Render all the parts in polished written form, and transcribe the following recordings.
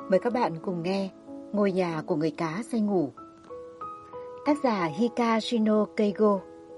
Mời các bạn cùng nghe Ngôi nhà của người cá say ngủ. Tác giả Hikashino Keigo.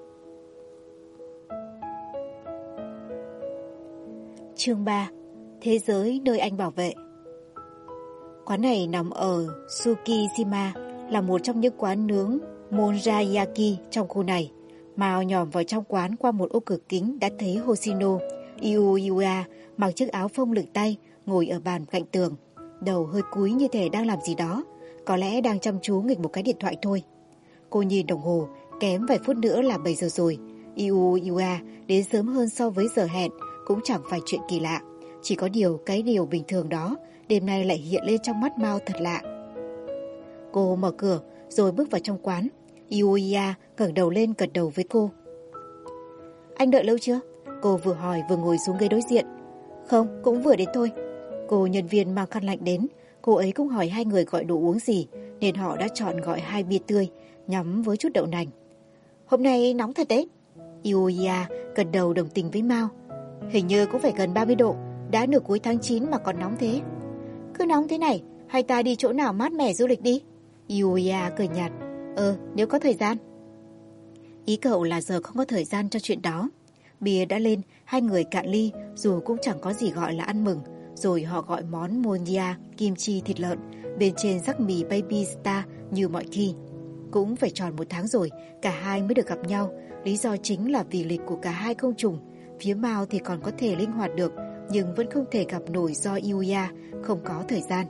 Chương 3. Thế giới nơi anh bảo vệ. Quán này nằm ở Tsukishima, là một trong những quán nướng Monjayaki trong khu này. Mao nhòm vào trong quán qua một ô cửa kính đã thấy Hoshino Iuiwa mặc chiếc áo phông lửng tay ngồi ở bàn cạnh tường, đầu hơi cúi như thể đang làm gì đó, có lẽ đang chăm chú nghịch một cái điện thoại thôi. Cô nhìn đồng hồ, kém vài phút nữa là 7 giờ rồi. Iuiwa đến sớm hơn so với giờ hẹn cũng chẳng phải chuyện kỳ lạ. Chỉ có điều cái điều bình thường đó đêm nay lại hiện lên trong mắt Mao thật lạ. Cô mở cửa rồi bước vào trong quán. Iuiwa ngẩng đầu lên gật đầu với cô. Anh đợi lâu chưa? Cô vừa hỏi vừa ngồi xuống ghế đối diện. Không, cũng vừa đến thôi. Cô nhân viên mang khăn lạnh đến. Cô ấy cũng hỏi hai người gọi đồ uống gì, nên họ đã chọn gọi 2 bia tươi nhắm với chút đậu nành. Hôm nay nóng thật đấy. Iuiwa gật đầu đồng tình với Mao. Hình như cũng phải gần 30 độ, đã nửa cuối tháng 9 mà còn nóng thế. Cứ nóng thế này, hay ta đi chỗ nào mát mẻ du lịch đi? Iuiwa cười nhạt. Nếu có thời gian. Ý cậu là giờ không có thời gian cho chuyện đó. Bia đã lên, hai người cạn ly, dù cũng chẳng có gì gọi là ăn mừng. Rồi họ gọi món Monya kim chi thịt lợn, bên trên rắc mì Baby Star như mọi khi. Cũng phải tròn 1 tháng rồi, cả hai mới được gặp nhau. Lý do chính là vì lịch của cả hai không trùng. Phía Mao thì còn có thể linh hoạt được, nhưng vẫn không thể gặp nổi do Iuya không có thời gian.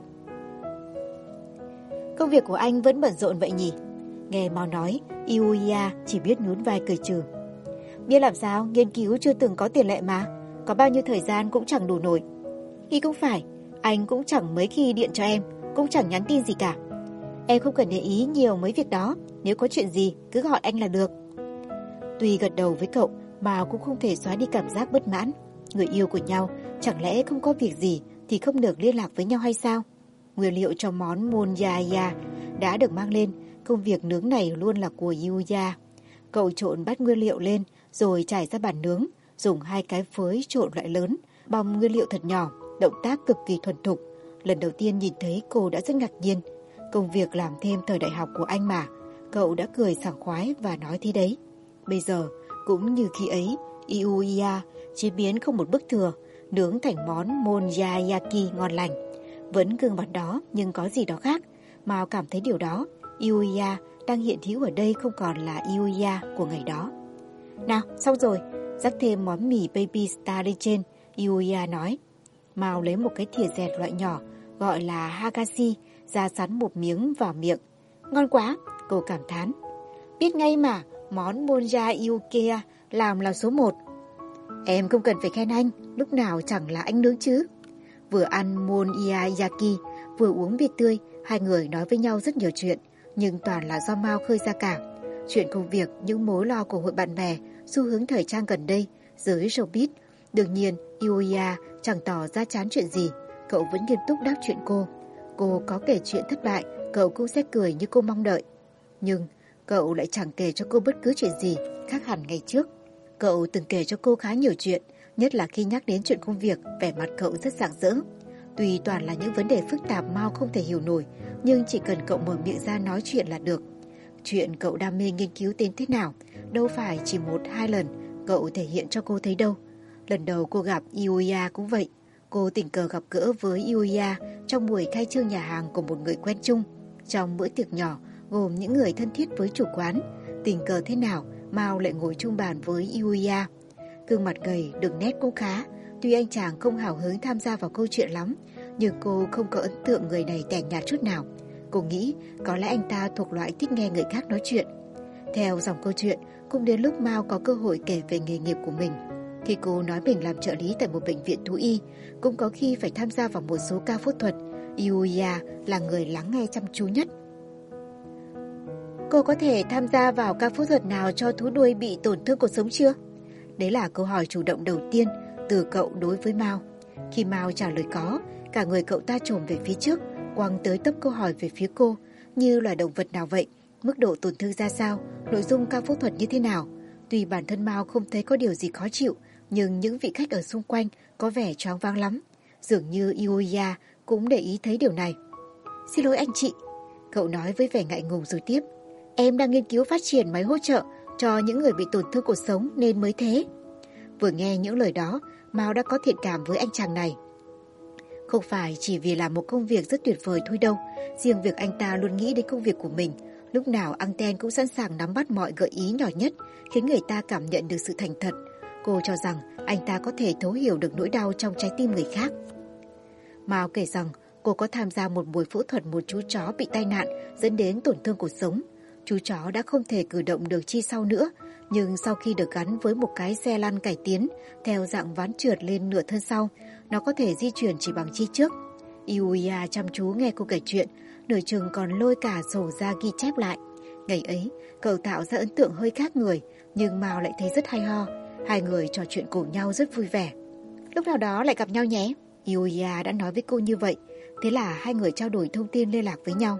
Công việc của anh vẫn bận rộn vậy nhỉ? Nghe Mao nói, Iuya chỉ biết nhún vai cười trừ. Biết làm sao, nghiên cứu chưa từng có tiền lệ mà. Có bao nhiêu thời gian cũng chẳng đủ nổi. Ý cũng phải, anh cũng chẳng mấy khi điện cho em, cũng chẳng nhắn tin gì cả. Em không cần để ý nhiều mấy việc đó, nếu có chuyện gì cứ gọi anh là được. Tuy gật đầu với cậu mà cũng không thể xóa đi cảm giác bất mãn. Người yêu của nhau, chẳng lẽ không có việc gì thì không được liên lạc với nhau hay sao? Nguyên liệu cho món Monjaya đã được mang lên, công việc nướng này luôn là của Yuya. Cậu trộn bát nguyên liệu lên rồi trải ra bàn nướng, dùng 2 cái phới trộn loại lớn, băm nguyên liệu thật nhỏ, động tác cực kỳ thuần thục. Lần đầu tiên nhìn thấy cô đã rất ngạc nhiên. Công việc làm thêm thời đại học của anh mà. Cậu đã cười sảng khoái và nói thế đấy. Bây giờ cũng như khi ấy, Iuya chế biến không một bức thừa, nướng thành món Monjayaki ngon lành. Vẫn gương mặt đó nhưng có gì đó khác. Mao cảm thấy điều đó, Iuya đang hiện hữu ở đây không còn là Iuya của ngày đó. Nào, xong rồi, rắc thêm món mì Baby Star lên trên, Iuya nói. Mao lấy một cái thìa dẹt loại nhỏ, gọi là Hagashi, ra sắn một miếng vào miệng. Ngon quá, cô cảm thán. Biết ngay mà, món Monjayaki làm là số 1. Em không cần phải khen anh, lúc nào chẳng là anh nướng chứ. Vừa ăn Monjayaki, vừa uống bia tươi, hai người nói với nhau rất nhiều chuyện, nhưng toàn là do Mao khơi ra cả. Chuyện công việc, những mối lo của hội bạn bè, xu hướng thời trang gần đây, giới showbiz. Đương nhiên, Iuya chẳng tỏ ra chán chuyện gì, cậu vẫn nghiêm túc đáp chuyện cô. Cô có kể chuyện thất bại, cậu cũng sẽ cười như cô mong đợi. Nhưng cậu lại chẳng kể cho cô bất cứ chuyện gì, khác hẳn ngày trước. Cậu từng kể cho cô khá nhiều chuyện, nhất là khi nhắc đến chuyện công việc, vẻ mặt cậu rất rạng rỡ. Tuy toàn là những vấn đề phức tạp Mao không thể hiểu nổi, nhưng chỉ cần cậu mở miệng ra nói chuyện là được. Chuyện cậu đam mê nghiên cứu tên thế nào, đâu phải chỉ 1-2 lần cậu thể hiện cho cô thấy đâu. Lần đầu cô gặp Iuya cũng vậy. Cô tình cờ gặp gỡ với Iuya trong buổi khai trương nhà hàng của một người quen chung. Trong bữa tiệc nhỏ gồm những người thân thiết với chủ quán, tình cờ thế nào Mao lại ngồi chung bàn với Iuya. Gương mặt gầy, đường nét cũng khá. Tuy anh chàng không hào hứng tham gia vào câu chuyện lắm, nhưng cô không có ấn tượng người này tẻ nhạt chút nào. Cô nghĩ có lẽ anh ta thuộc loại thích nghe người khác nói chuyện. Theo dòng câu chuyện, cũng đến lúc Mao có cơ hội kể về nghề nghiệp của mình. Khi cô nói mình làm trợ lý tại một bệnh viện thú y, cũng có khi phải tham gia vào một số ca phẫu thuật, Iuya là người lắng nghe chăm chú nhất. Cô có thể tham gia vào ca phẫu thuật nào cho thú nuôi bị tổn thương cuộc sống chưa? Đấy là câu hỏi chủ động đầu tiên từ cậu đối với Mao. Khi Mao trả lời có, cả người cậu ta chồm về phía trước, quăng tới tấp câu hỏi về phía cô, như loài động vật nào vậy, mức độ tổn thương ra sao, nội dung ca phẫu thuật như thế nào. Tuy bản thân Mao không thấy có điều gì khó chịu, nhưng những vị khách ở xung quanh có vẻ choáng váng lắm. Dường như Iuya cũng để ý thấy điều này. Xin lỗi anh chị. Cậu nói với vẻ ngại ngùng rồi tiếp. Em đang nghiên cứu phát triển máy hỗ trợ cho những người bị tổn thương cuộc sống nên mới thế. Vừa nghe những lời đó, Mao đã có thiện cảm với anh chàng này. Không phải chỉ vì làm một công việc rất tuyệt vời thôi đâu. Riêng việc anh ta luôn nghĩ đến công việc của mình, lúc nào Anten cũng sẵn sàng nắm bắt mọi gợi ý nhỏ nhất, khiến người ta cảm nhận được sự thành thật. Cô cho rằng anh ta có thể thấu hiểu được nỗi đau trong trái tim người khác. Mao kể rằng cô có tham gia một buổi phẫu thuật một chú chó bị tai nạn dẫn đến tổn thương cuộc sống. Chú chó đã không thể cử động được chi sau nữa, nhưng sau khi được gắn với một cái xe lăn cải tiến theo dạng ván trượt lên nửa thân sau, nó có thể di chuyển chỉ bằng chi trước. Iuya chăm chú nghe cô kể chuyện, nửa chừng còn lôi cả sổ ra ghi chép lại. Ngày ấy, cậu tạo ra ấn tượng hơi khác người, nhưng Mao lại thấy rất hay ho. Hai người trò chuyện cùng nhau rất vui vẻ. Lúc nào đó lại gặp nhau nhé. Iuya đã nói với cô như vậy, thế là hai người trao đổi thông tin liên lạc với nhau.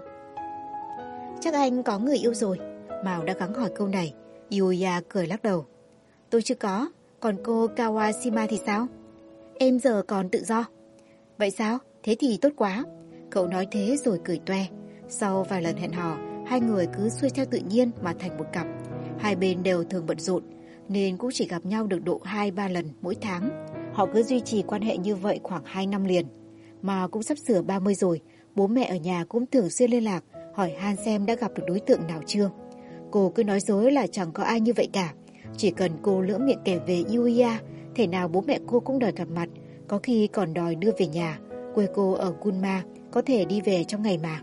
Chắc anh có người yêu rồi? Mao đã gắng hỏi câu này. Iuya cười lắc đầu. Tôi chưa có, còn cô Kawashima thì sao? Em giờ còn tự do. Vậy sao? Thế thì tốt quá. Cậu nói thế rồi cười toe. Sau vài lần hẹn hò, hai người cứ xuôi theo tự nhiên mà thành một cặp. Hai bên đều thường bận rộn, nên cũng chỉ gặp nhau được độ 2-3 lần mỗi tháng. Họ cứ duy trì quan hệ như vậy khoảng 2 năm liền. Mà cũng sắp sửa 30 rồi, bố mẹ ở nhà cũng thường xuyên liên lạc, hỏi han xem đã gặp được đối tượng nào chưa. Cô cứ nói dối là chẳng có ai như vậy cả. Chỉ cần cô lỡ miệng kể về Iuya, thể nào bố mẹ cô cũng đòi gặp mặt, có khi còn đòi đưa về nhà. Quê cô ở Gunma, có thể đi về trong ngày mà.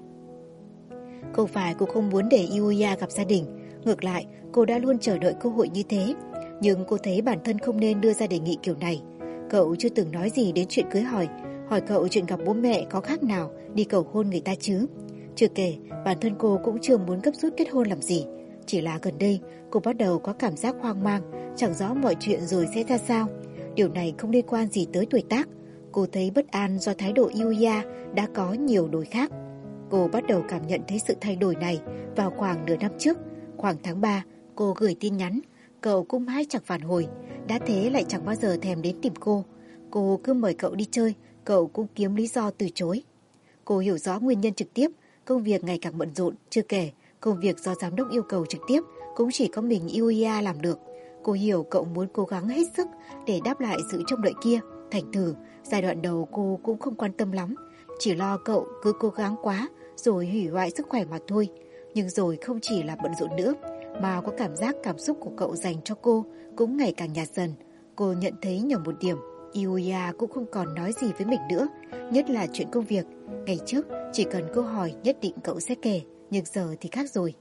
Không phải cô không muốn để Iuya gặp gia đình, ngược lại cô đã luôn chờ đợi cơ hội như thế. Nhưng cô thấy bản thân không nên đưa ra đề nghị kiểu này. Cậu chưa từng nói gì đến chuyện cưới hỏi cậu chuyện gặp bố mẹ có khác nào đi cầu hôn người ta chứ. Chưa kể, bản thân cô cũng chưa muốn gấp rút kết hôn làm gì. Chỉ là gần đây, cô bắt đầu có cảm giác hoang mang, chẳng rõ mọi chuyện rồi sẽ ra sao. Điều này không liên quan gì tới tuổi tác. Cô thấy bất an do thái độ Iuya đã có nhiều đổi khác. Cô bắt đầu cảm nhận thấy sự thay đổi này vào khoảng nửa năm trước. Khoảng tháng 3, cô gửi tin nhắn, cậu cũng mãi chẳng phản hồi. Đã thế lại chẳng bao giờ thèm đến tìm cô. Cô cứ mời cậu đi chơi, cậu cũng kiếm lý do từ chối. Cô hiểu rõ nguyên nhân trực tiếp, công việc ngày càng bận rộn, chưa kể công việc do giám đốc yêu cầu trực tiếp cũng chỉ có mình Iuya làm được. Cô hiểu cậu muốn cố gắng hết sức để đáp lại sự trông đợi kia. Thành thử, giai đoạn đầu cô cũng không quan tâm lắm, chỉ lo cậu cứ cố gắng quá rồi hủy hoại sức khỏe mà thôi. Nhưng rồi không chỉ là bận rộn nữa, mà có cảm xúc của cậu dành cho cô cũng ngày càng nhạt dần. Cô nhận thấy nhầm một điểm, Iuya cũng không còn nói gì với mình nữa, nhất là chuyện công việc. Ngày trước, chỉ cần cô hỏi nhất định cậu sẽ kể, nhưng giờ thì khác rồi.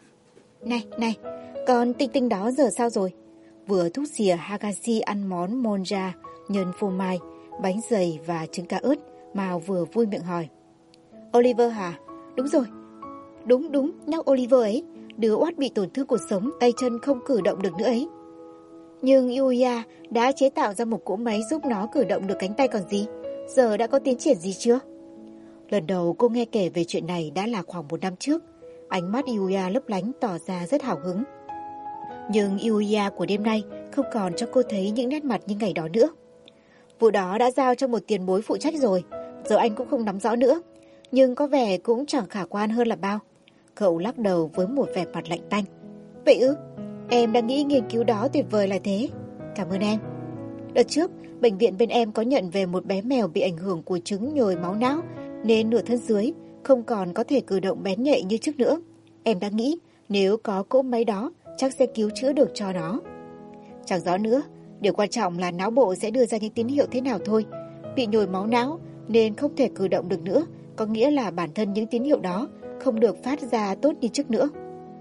Này, con Tinh Tinh đó giờ sao rồi? Vừa thúc xìa Hagashi ăn món monja, nhân phô mai, bánh dày và trứng cá ớt, Mao vừa vui miệng hỏi. Oliver hả? Đúng rồi. Đúng, nhóc Oliver ấy, đứa oát bị tổn thương cuộc sống, tay chân không cử động được nữa ấy. Nhưng Iuya đã chế tạo ra một cỗ máy giúp nó cử động được cánh tay còn gì. Giờ đã có tiến triển gì chưa? Lần đầu cô nghe kể về chuyện này đã là khoảng 1 năm trước. Ánh mắt Iuya lấp lánh tỏ ra rất hào hứng. Nhưng Iuya của đêm nay không còn cho cô thấy những nét mặt như ngày đó nữa. Vụ đó đã giao cho một tiền bối phụ trách rồi, giờ anh cũng không nắm rõ nữa. Nhưng có vẻ cũng chẳng khả quan hơn là bao. Cậu lắc đầu với một vẻ mặt lạnh tanh. Vậy ư? Em đang nghĩ nghiên cứu đó tuyệt vời là thế. Cảm ơn em. Đợt trước, bệnh viện bên em có nhận về một bé mèo bị ảnh hưởng của chứng nhồi máu não, nên nửa thân dưới không còn có thể cử động bén nhạy như trước nữa. Em đã nghĩ nếu có cỗ máy đó chắc sẽ cứu chữa được cho nó. Chẳng rõ nữa, điều quan trọng là não bộ sẽ đưa ra những tín hiệu thế nào thôi. Bị nhồi máu não nên không thể cử động được nữa, có nghĩa là bản thân những tín hiệu đó không được phát ra tốt như trước nữa.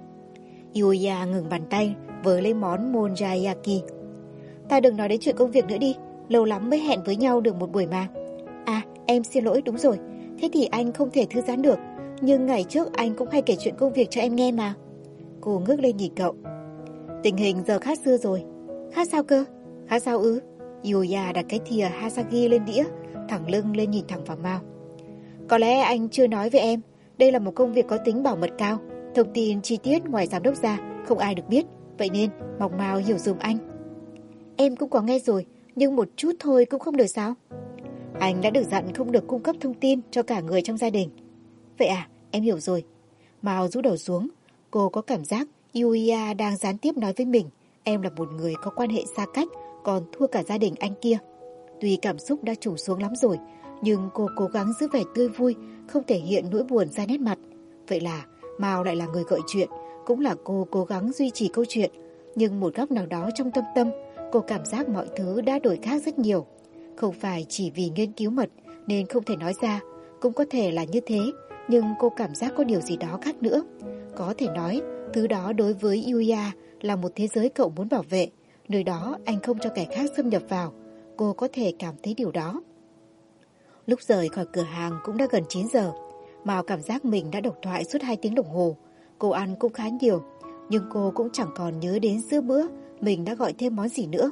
Iuya ngừng bàn tay với lấy món monjayaki. Ta đừng nói đến chuyện công việc nữa đi, lâu lắm mới hẹn với nhau được một buổi mà. À, em xin lỗi, đúng rồi, thế thì anh không thể thư giãn được, nhưng ngày trước anh cũng hay kể chuyện công việc cho em nghe mà. Cô ngước lên nhìn cậu. Tình hình giờ khác xưa rồi. Khác sao cơ? Khác sao ư? Iuya đặt cái thìa Hasagi lên đĩa, thẳng lưng lên nhìn thẳng vào Mao. Có lẽ anh chưa nói với em, đây là một công việc có tính bảo mật cao. Thông tin chi tiết ngoài giám đốc ra không ai được biết, vậy nên mong Mao hiểu dùm anh. Em cũng có nghe rồi, nhưng một chút thôi cũng không được sao? Anh đã được dặn không được cung cấp thông tin cho cả người trong gia đình. Vậy à, em hiểu rồi. Mao rũ đầu xuống. Cô có cảm giác Yuya đang gián tiếp nói với mình. Em là một người có quan hệ xa cách, còn thua cả gia đình anh kia. Tuy cảm xúc đã trùng xuống lắm rồi, nhưng cô cố gắng giữ vẻ tươi vui, không thể hiện nỗi buồn ra nét mặt. Vậy là Mao lại là người gợi chuyện, cũng là cô cố gắng duy trì câu chuyện. Nhưng một góc nào đó trong tâm tâm, cô cảm giác mọi thứ đã đổi khác rất nhiều. Không phải chỉ vì nghiên cứu mật nên không thể nói ra, cũng có thể là như thế, nhưng cô cảm giác có điều gì đó khác nữa. Có thể nói, thứ đó đối với Yuya là một thế giới cậu muốn bảo vệ, nơi đó anh không cho kẻ khác xâm nhập vào. Cô có thể cảm thấy điều đó. Lúc rời khỏi cửa hàng cũng đã gần 9 giờ. Mao cảm giác mình đã độc thoại suốt 2 tiếng đồng hồ. Cô ăn cũng khá nhiều, nhưng cô cũng chẳng còn nhớ đến giữa bữa mình đã gọi thêm món gì nữa.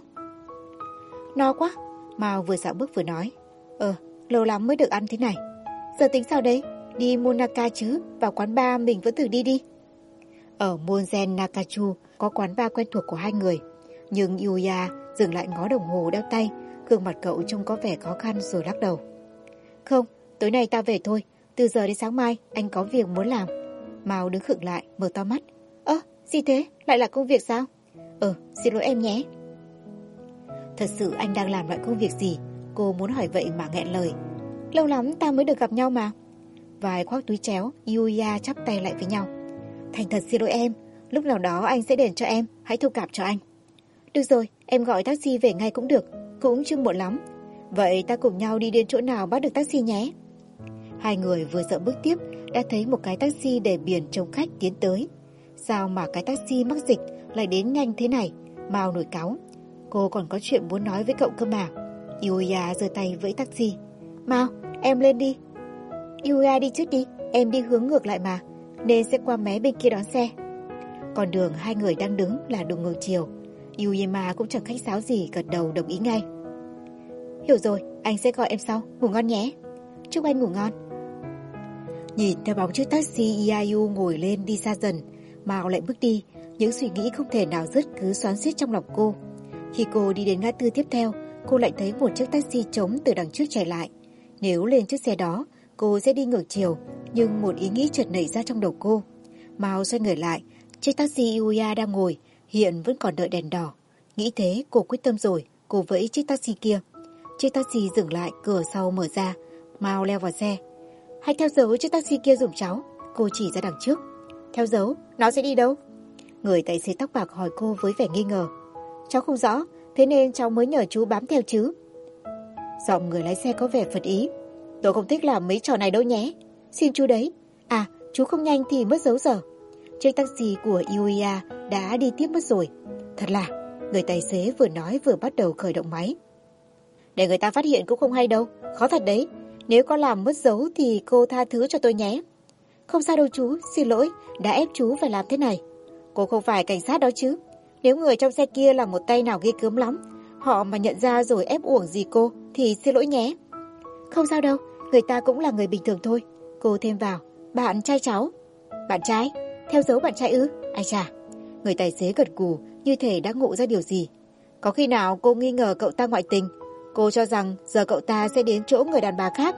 No quá, Mao vừa dạo bước vừa nói. Lâu lắm mới được ăn thế này. Giờ tính sao đấy? Đi Monaka chứ, vào quán bar mình vẫn thử đi đi. Ở Monzen Nakachu có quán bar quen thuộc của hai người. Nhưng Yuya dừng lại ngó đồng hồ đeo tay, gương mặt cậu trông có vẻ khó khăn rồi lắc đầu. Không, tối nay ta về thôi, từ giờ đến sáng mai anh có việc muốn làm. Mao đứng khựng lại, mở to mắt. Gì thế? Lại là công việc sao? Xin lỗi em nhé. Thật sự anh đang làm loại công việc gì? Cô muốn hỏi vậy mà nghẹn lời. Lâu lắm ta mới được gặp nhau mà. Vài khoác túi chéo, Yuya chắp tay lại với nhau. Thành thật xin lỗi em, lúc nào đó anh sẽ đền cho em, hãy thông cảm cho anh. Được rồi, em gọi taxi về ngay cũng được, cũng chưa muộn lắm. Vậy ta cùng nhau đi đến chỗ nào bắt được taxi nhé. Hai người vừa dậm bước tiếp đã thấy một cái taxi để biển trông khách tiến tới. Sao mà cái taxi mắc dịch lại đến nhanh thế này? Mao nổi cáu. Cô còn có chuyện muốn nói với cậu cơ mà. Yuya giơ tay vẫy taxi. Mao, em lên đi. Yuya đi trước đi, em đi hướng ngược lại mà, nên sẽ qua mé bên kia đón xe. Còn đường hai người đang đứng là đường ngược chiều. Yuyama cũng chẳng khách sáo gì, gật đầu đồng ý ngay. Hiểu rồi, anh sẽ gọi em sau, ngủ ngon nhé. Chúc anh ngủ ngon. Nhìn theo bóng chiếc taxi Iayu ngồi lên đi xa dần, Mao lại bước đi, những suy nghĩ không thể nào dứt cứ xoắn xuýt trong lòng cô. Khi cô đi đến ngã tư tiếp theo, cô lại thấy một chiếc taxi trống từ đằng trước chạy lại. Nếu lên chiếc xe đó, cô sẽ đi ngược chiều, nhưng một ý nghĩ chợt nảy ra trong đầu cô. Mao xoay người lại, chiếc taxi Yuya đang ngồi, hiện vẫn còn đợi đèn đỏ. Nghĩ thế, cô quyết tâm rồi, cô vẫy chiếc taxi kia. Chiếc taxi dừng lại, cửa sau mở ra, Mao leo vào xe. Hãy theo dấu chiếc taxi kia giùm cháu, cô chỉ ra đằng trước. Theo dấu, nó sẽ đi đâu? Người tài xế tóc bạc hỏi cô với vẻ nghi ngờ. Cháu không rõ, thế nên cháu mới nhờ chú bám theo chứ. Giọng người lái xe có vẻ phật ý. Tôi không thích làm mấy trò này đâu nhé. Xin chú đấy. À, chú không nhanh thì mất dấu giờ. Chiếc taxi của Yuya đã đi tiếp mất rồi. Thật là, người tài xế vừa nói vừa bắt đầu khởi động máy. Để người ta phát hiện cũng không hay đâu, khó thật đấy. Nếu có làm mất dấu thì cô tha thứ cho tôi nhé. Không sao đâu chú, xin lỗi, đã ép chú phải làm thế này. Cô không phải cảnh sát đó chứ. Nếu người trong xe kia là một tay nào ghê gớm lắm, họ mà nhận ra rồi ép uổng gì cô thì xin lỗi nhé. Không sao đâu, người ta cũng là người bình thường thôi. Cô thêm vào, bạn trai cháu. Bạn trai? Theo dấu bạn trai ư? Ai chà. Người tài xế gật gù như thể đã ngộ ra điều gì. Có khi nào cô nghi ngờ cậu ta ngoại tình? Cô cho rằng giờ cậu ta sẽ đến chỗ người đàn bà khác.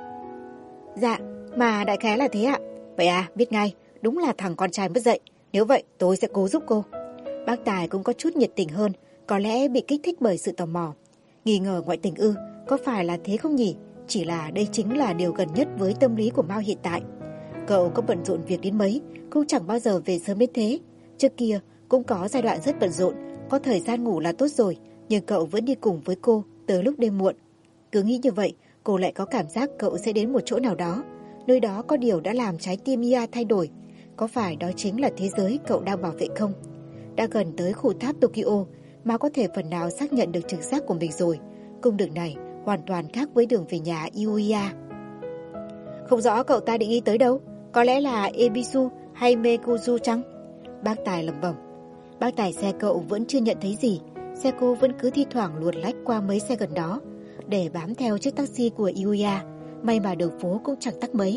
Dạ, mà đại khái là thế ạ. Vậy à, biết ngay, đúng là thằng con trai mất dạy. Nếu vậy tôi sẽ cố giúp cô. Bác Tài cũng có chút nhiệt tình hơn, có lẽ bị kích thích bởi sự tò mò. Nghi ngờ ngoại tình ư, có phải là thế không nhỉ? Chỉ là đây chính là điều gần nhất với tâm lý của Mao hiện tại. Cậu có bận rộn việc đến mấy, cũng chẳng bao giờ về sớm đến thế. Trước kia cũng có giai đoạn rất bận rộn, có thời gian ngủ là tốt rồi, nhưng cậu vẫn đi cùng với cô tới lúc đêm muộn. Cứ nghĩ như vậy, cô lại có cảm giác cậu sẽ đến một chỗ nào đó. Nơi đó có điều đã làm trái tim Ia thay đổi. Có phải đó chính là thế giới cậu đang bảo vệ không? Đã gần tới khu tháp Tokyo, mà có thể phần nào xác nhận được trực giác của mình rồi. Cung đường này hoàn toàn khác với đường về nhà Iuya. Không rõ cậu ta định đi tới đâu, có lẽ là Ebisu hay Mekuzu chăng? Bác Tài lẩm bẩm. Bác tài xe cậu vẫn chưa nhận thấy gì, xe cô vẫn cứ thi thoảng luồn lách qua mấy xe gần đó để bám theo chiếc taxi của Iuya. May mà đường phố cũng chẳng tắc mấy.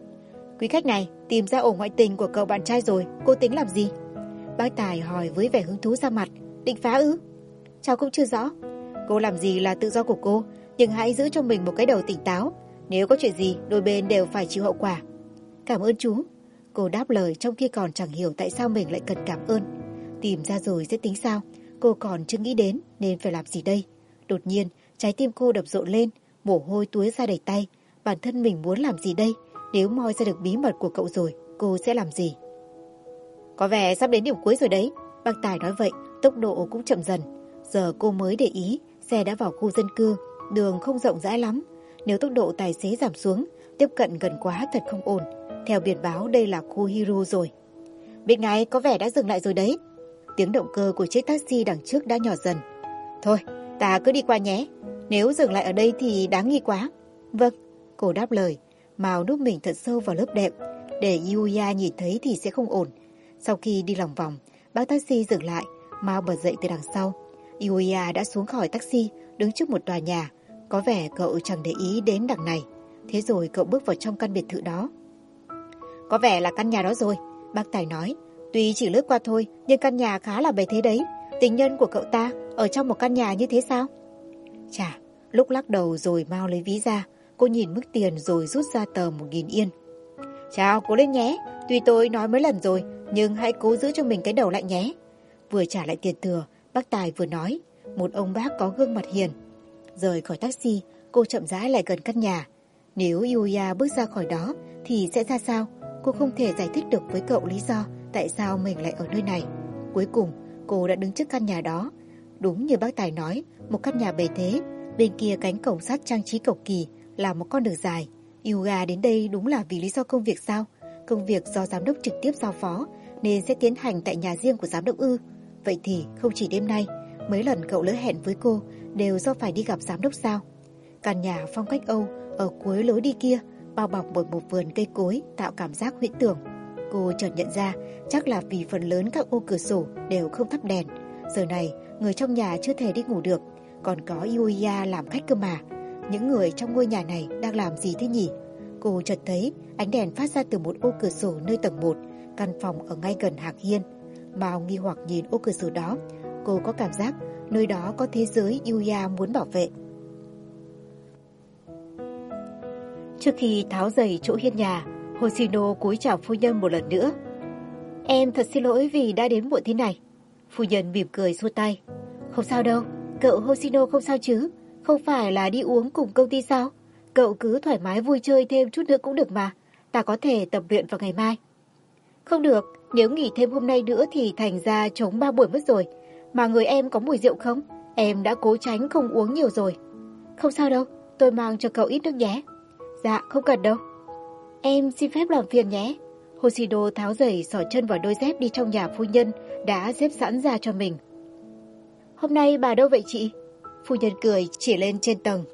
Quý khách này, tìm ra ổ ngoại tình của cậu bạn trai rồi, cô tính làm gì? Bác Tài hỏi với vẻ hứng thú ra mặt. Định phá ư? Cháu cũng chưa rõ. Cô làm gì là tự do của cô, nhưng hãy giữ cho mình một cái đầu tỉnh táo. Nếu có chuyện gì, đôi bên đều phải chịu hậu quả. Cảm ơn chú. Cô đáp lời trong khi còn chẳng hiểu tại sao mình lại cần cảm ơn. Tìm ra rồi sẽ tính sao, cô còn chưa nghĩ đến nên phải làm gì đây. Đột nhiên, trái tim cô đập rộn lên, mồ hôi túa ra đầy tay. Bản thân mình muốn làm gì đây? Nếu moi ra được bí mật của cậu rồi, cô sẽ làm gì? Có vẻ sắp đến điểm cuối rồi đấy. Bác Tài nói vậy, tốc độ cũng chậm dần. Giờ cô mới để ý, xe đã vào khu dân cư, đường không rộng rãi lắm. Nếu tốc độ tài xế giảm xuống, tiếp cận gần quá thật không ổn. Theo biển báo đây là khu Hiru rồi. Bên này có vẻ đã dừng lại rồi đấy. Tiếng động cơ của chiếc taxi đằng trước đã nhỏ dần. Thôi, ta cứ đi qua nhé. Nếu dừng lại ở đây thì đáng nghi quá. Vâng, cô đáp lời. Mao núp mình thật sâu vào lớp đệm. Để Yuya nhìn thấy thì sẽ không ổn. Sau khi đi lòng vòng, bác taxi dừng lại. Mao bật dậy từ đằng sau. Yuya đã xuống khỏi taxi, đứng trước một tòa nhà. Có vẻ cậu chẳng để ý đến đằng này. Thế rồi cậu bước vào trong căn biệt thự đó. Có vẻ là căn nhà đó rồi, bác Tài nói. Tuy chỉ lướt qua thôi, nhưng căn nhà khá là bề thế đấy. Tình nhân của cậu ta ở trong một căn nhà như thế sao? Chà, lúc lắc đầu rồi Mao lấy ví ra. Cô nhìn mức tiền rồi rút ra tờ 1.000 yên. Chào, cố lên nhé. Tuy tôi nói mấy lần rồi, nhưng hãy cố giữ cho mình cái đầu lại nhé. Vừa trả lại tiền thừa, bác Tài vừa nói. Một ông bác có gương mặt hiền. Rời khỏi taxi, cô chậm rãi lại gần căn nhà. Nếu Yuya bước ra khỏi đó thì sẽ ra sao? Cô không thể giải thích được với cậu lý do tại sao mình lại ở nơi này. Cuối cùng, cô đã đứng trước căn nhà đó. Đúng như bác Tài nói, một căn nhà bề thế. Bên kia cánh cổng sắt trang trí cầu kỳ là một con đường dài. Yuga đến đây đúng là vì lý do công việc sao? Công việc do giám đốc trực tiếp giao phó nên sẽ tiến hành tại nhà riêng của giám đốc ư? Vậy thì không chỉ đêm nay, mấy lần cậu lỡ hẹn với cô đều do phải đi gặp giám đốc sao? Căn nhà phong cách Âu ở cuối lối đi kia bao bọc bởi một vườn cây cối tạo cảm giác huyễn tưởng. Cô chợt nhận ra chắc là vì phần lớn các ô cửa sổ đều không thắp đèn. Giờ này người trong nhà chưa thể đi ngủ được, còn có Yuya làm khách cơ mà. Những người trong ngôi nhà này đang làm gì thế nhỉ? Cô chợt thấy ánh đèn phát ra từ một ô cửa sổ nơi tầng 1, căn phòng ở ngay gần hàng hiên. Mao nghi hoặc nhìn ô cửa sổ đó. Cô có cảm giác nơi đó có thế giới Yuya muốn bảo vệ. Trước khi tháo giày chỗ hiên nhà, Hoshino cúi chào phu nhân một lần nữa. Em thật xin lỗi vì đã đến muộn thế này. Phu nhân mỉm cười xua tay. Không sao đâu, cậu Hoshino không sao chứ? Không phải là đi uống cùng công ty sao? Cậu cứ thoải mái vui chơi thêm chút nữa cũng được mà. Ta có thể tập luyện vào ngày mai. Không được, nếu nghỉ thêm hôm nay nữa thì thành ra trống 3 buổi mất rồi. Mà người em có mùi rượu không? Em đã cố tránh không uống nhiều rồi. Không sao đâu, tôi mang cho cậu ít nước nhé. Dạ, không cần đâu. Em xin phép làm phiền nhé. Hoshino tháo giày xỏ chân vào đôi dép đi trong nhà phu nhân đã xếp sẵn ra cho mình. Hôm nay bà đâu vậy chị? Phu nhân cười chỉ lên trên tầng.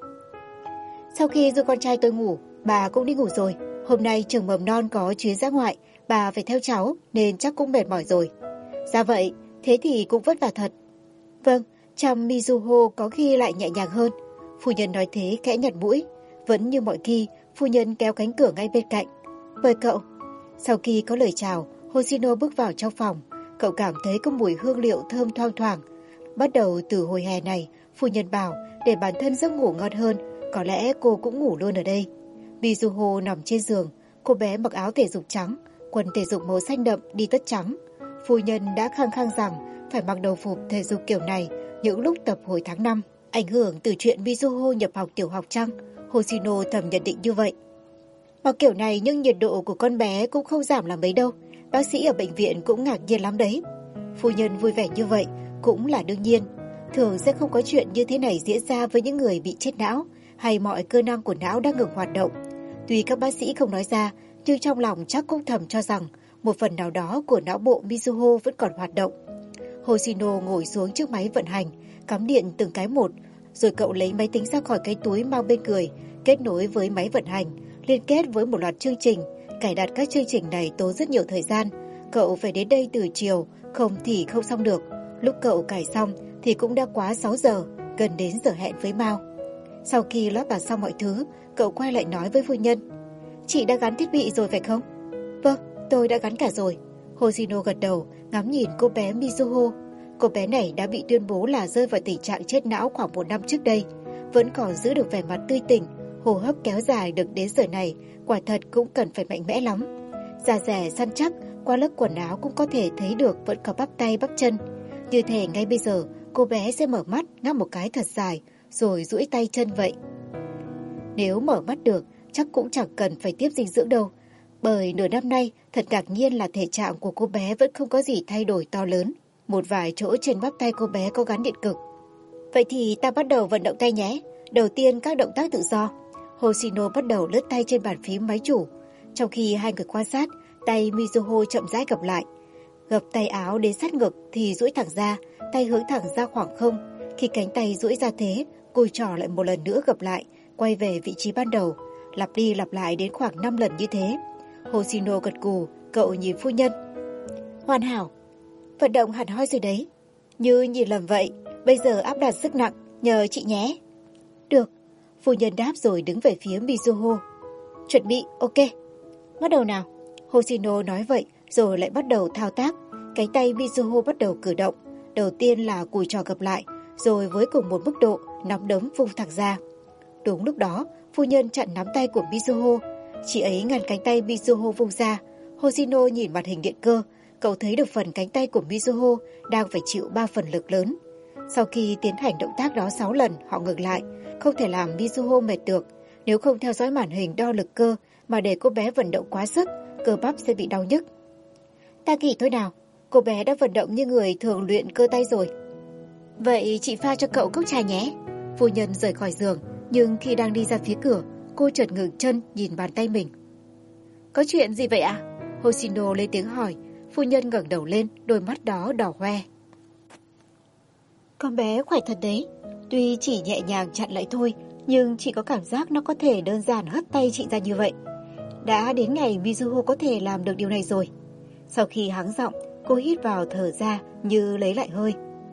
Sau khi đưa con trai tôi ngủ, bà cũng đi ngủ rồi. Hôm nay trường mầm non có chuyến ra ngoại, bà phải theo cháu nên chắc cũng mệt mỏi rồi. Dạ vậy, thế thì cũng vất vả thật. Vâng, chồng Mizuho có khi lại nhẹ nhàng hơn. Phu nhân nói thế khẽ nhặt mũi. Vẫn như mọi khi, phu nhân kéo cánh cửa ngay bên cạnh. Mời cậu. Sau khi có lời chào, Hoshino bước vào trong phòng. Cậu cảm thấy có mùi hương liệu thơm thoang thoảng. Bắt đầu từ hồi hè này, phu nhân bảo để bản thân giấc ngủ ngon hơn, có lẽ cô cũng ngủ luôn ở đây. Mizuho nằm trên giường, cô bé mặc áo thể dục trắng, quần thể dục màu xanh đậm đi tất trắng. Phu nhân đã khăng khăng rằng phải mặc đồng phục thể dục kiểu này những lúc tập hồi tháng 5. Ảnh hưởng từ chuyện Mizuho nhập học tiểu học chăng? Hoshino thầm nhận định như vậy. Mặc kiểu này nhưng nhiệt độ của con bé cũng không giảm là mấy đâu. Bác sĩ ở bệnh viện cũng ngạc nhiên lắm đấy. Phu nhân vui vẻ như vậy cũng là đương nhiên. Thường sẽ không có chuyện như thế này diễn ra với những người bị chết não hay mọi cơ năng của não đang ngừng hoạt động. Tuy các bác sĩ không nói ra, nhưng trong lòng chắc cũng thầm cho rằng một phần nào đó của não bộ Mizuho vẫn còn hoạt động. Hoshino ngồi xuống trước máy vận hành, cắm điện từng cái một, rồi cậu lấy máy tính ra khỏi cái túi mang bên người, kết nối với máy vận hành, liên kết với một loạt chương trình. Cài đặt các chương trình này tốn rất nhiều thời gian. Cậu phải đến đây từ chiều, không thì không xong được. Lúc cậu cài xong thì cũng đã quá 6 giờ, gần đến giờ hẹn với Mao. Sau khi lót vào xong mọi thứ, cậu quay lại nói với phu nhân. Chị đã gắn thiết bị rồi phải không? Vâng, tôi đã gắn cả rồi. Hoshino gật đầu, ngắm nhìn cô bé Mizuho. Cô bé này đã bị tuyên bố là rơi vào tình trạng chết não khoảng 1 năm trước đây. Vẫn còn giữ được vẻ mặt tươi tỉnh, hô hấp kéo dài được đến giờ này, quả thật cũng cần phải mạnh mẽ lắm. Da dẻ săn chắc, qua lớp quần áo cũng có thể thấy được vẫn có bắp tay bắp chân. Như thể ngay bây giờ cô bé sẽ mở mắt ngáp một cái thật dài rồi duỗi tay chân vậy. Nếu mở mắt được chắc cũng chẳng cần phải tiếp dinh dưỡng đâu. Bởi nửa năm nay thật ngạc nhiên là thể trạng của cô bé vẫn không có gì thay đổi to lớn. Một vài chỗ trên bắp tay cô bé có gắn điện cực. Vậy thì ta bắt đầu vận động tay nhé. Đầu tiên các động tác tự do. Hoshino bắt đầu lướt tay trên bàn phím máy chủ. Trong khi hai người quan sát, tay Mizuho chậm rãi gập lại. Gập tay áo đến sát ngực thì duỗi thẳng ra, tay hướng thẳng ra khoảng không. Khi cánh tay duỗi ra thế, cùi trỏ lại một lần nữa gập lại, quay về vị trí ban đầu. Lặp đi lặp lại đến khoảng 5 lần như thế. Hoshino gật gù, cậu nhìn phu nhân. Hoàn hảo. Vận động hẳn hoi rồi đấy. Như nhìn lầm vậy, bây giờ áp đặt sức nặng, nhờ chị nhé. Được. Phu nhân đáp rồi đứng về phía Mizuho. Chuẩn bị, ok. Bắt đầu nào. Hoshino nói vậy rồi lại bắt đầu thao tác. Cánh tay Mizuho bắt đầu cử động. Đầu tiên là cùi trò gập lại, rồi với cùng một mức độ, nắm đấm vung thẳng ra. Đúng lúc đó, phu nhân chặn nắm tay của Mizuho. Chị ấy ngăn cánh tay Mizuho vung ra. Hoshino nhìn màn hình điện cơ, cậu thấy được phần cánh tay của Mizuho đang phải chịu 3 phần lực lớn. Sau khi tiến hành động tác đó 6 lần, họ ngừng lại. Không thể làm Mizuho mệt được. Nếu không theo dõi màn hình đo lực cơ mà để cô bé vận động quá sức, cơ bắp sẽ bị đau nhức. Ta nghỉ thôi nào. Cô bé đã vận động như người thường luyện cơ tay rồi. Vậy chị pha cho cậu cốc trà nhé. Phu nhân rời khỏi giường, nhưng khi đang đi ra phía cửa, cô chợt ngừng chân nhìn bàn tay mình. Có chuyện gì vậy ạ? Hoshino lên tiếng hỏi. Phu nhân ngẩng đầu lên, đôi mắt đó đỏ hoe. Con bé khỏe thật đấy. Tuy chỉ nhẹ nhàng chặn lại thôi, nhưng chị có cảm giác nó có thể đơn giản hất tay chị ra như vậy. Đã đến ngày Mizuho có thể làm được điều này rồi. Sau khi hắng giọng, cô hít vào thở ra như lấy lại hơi.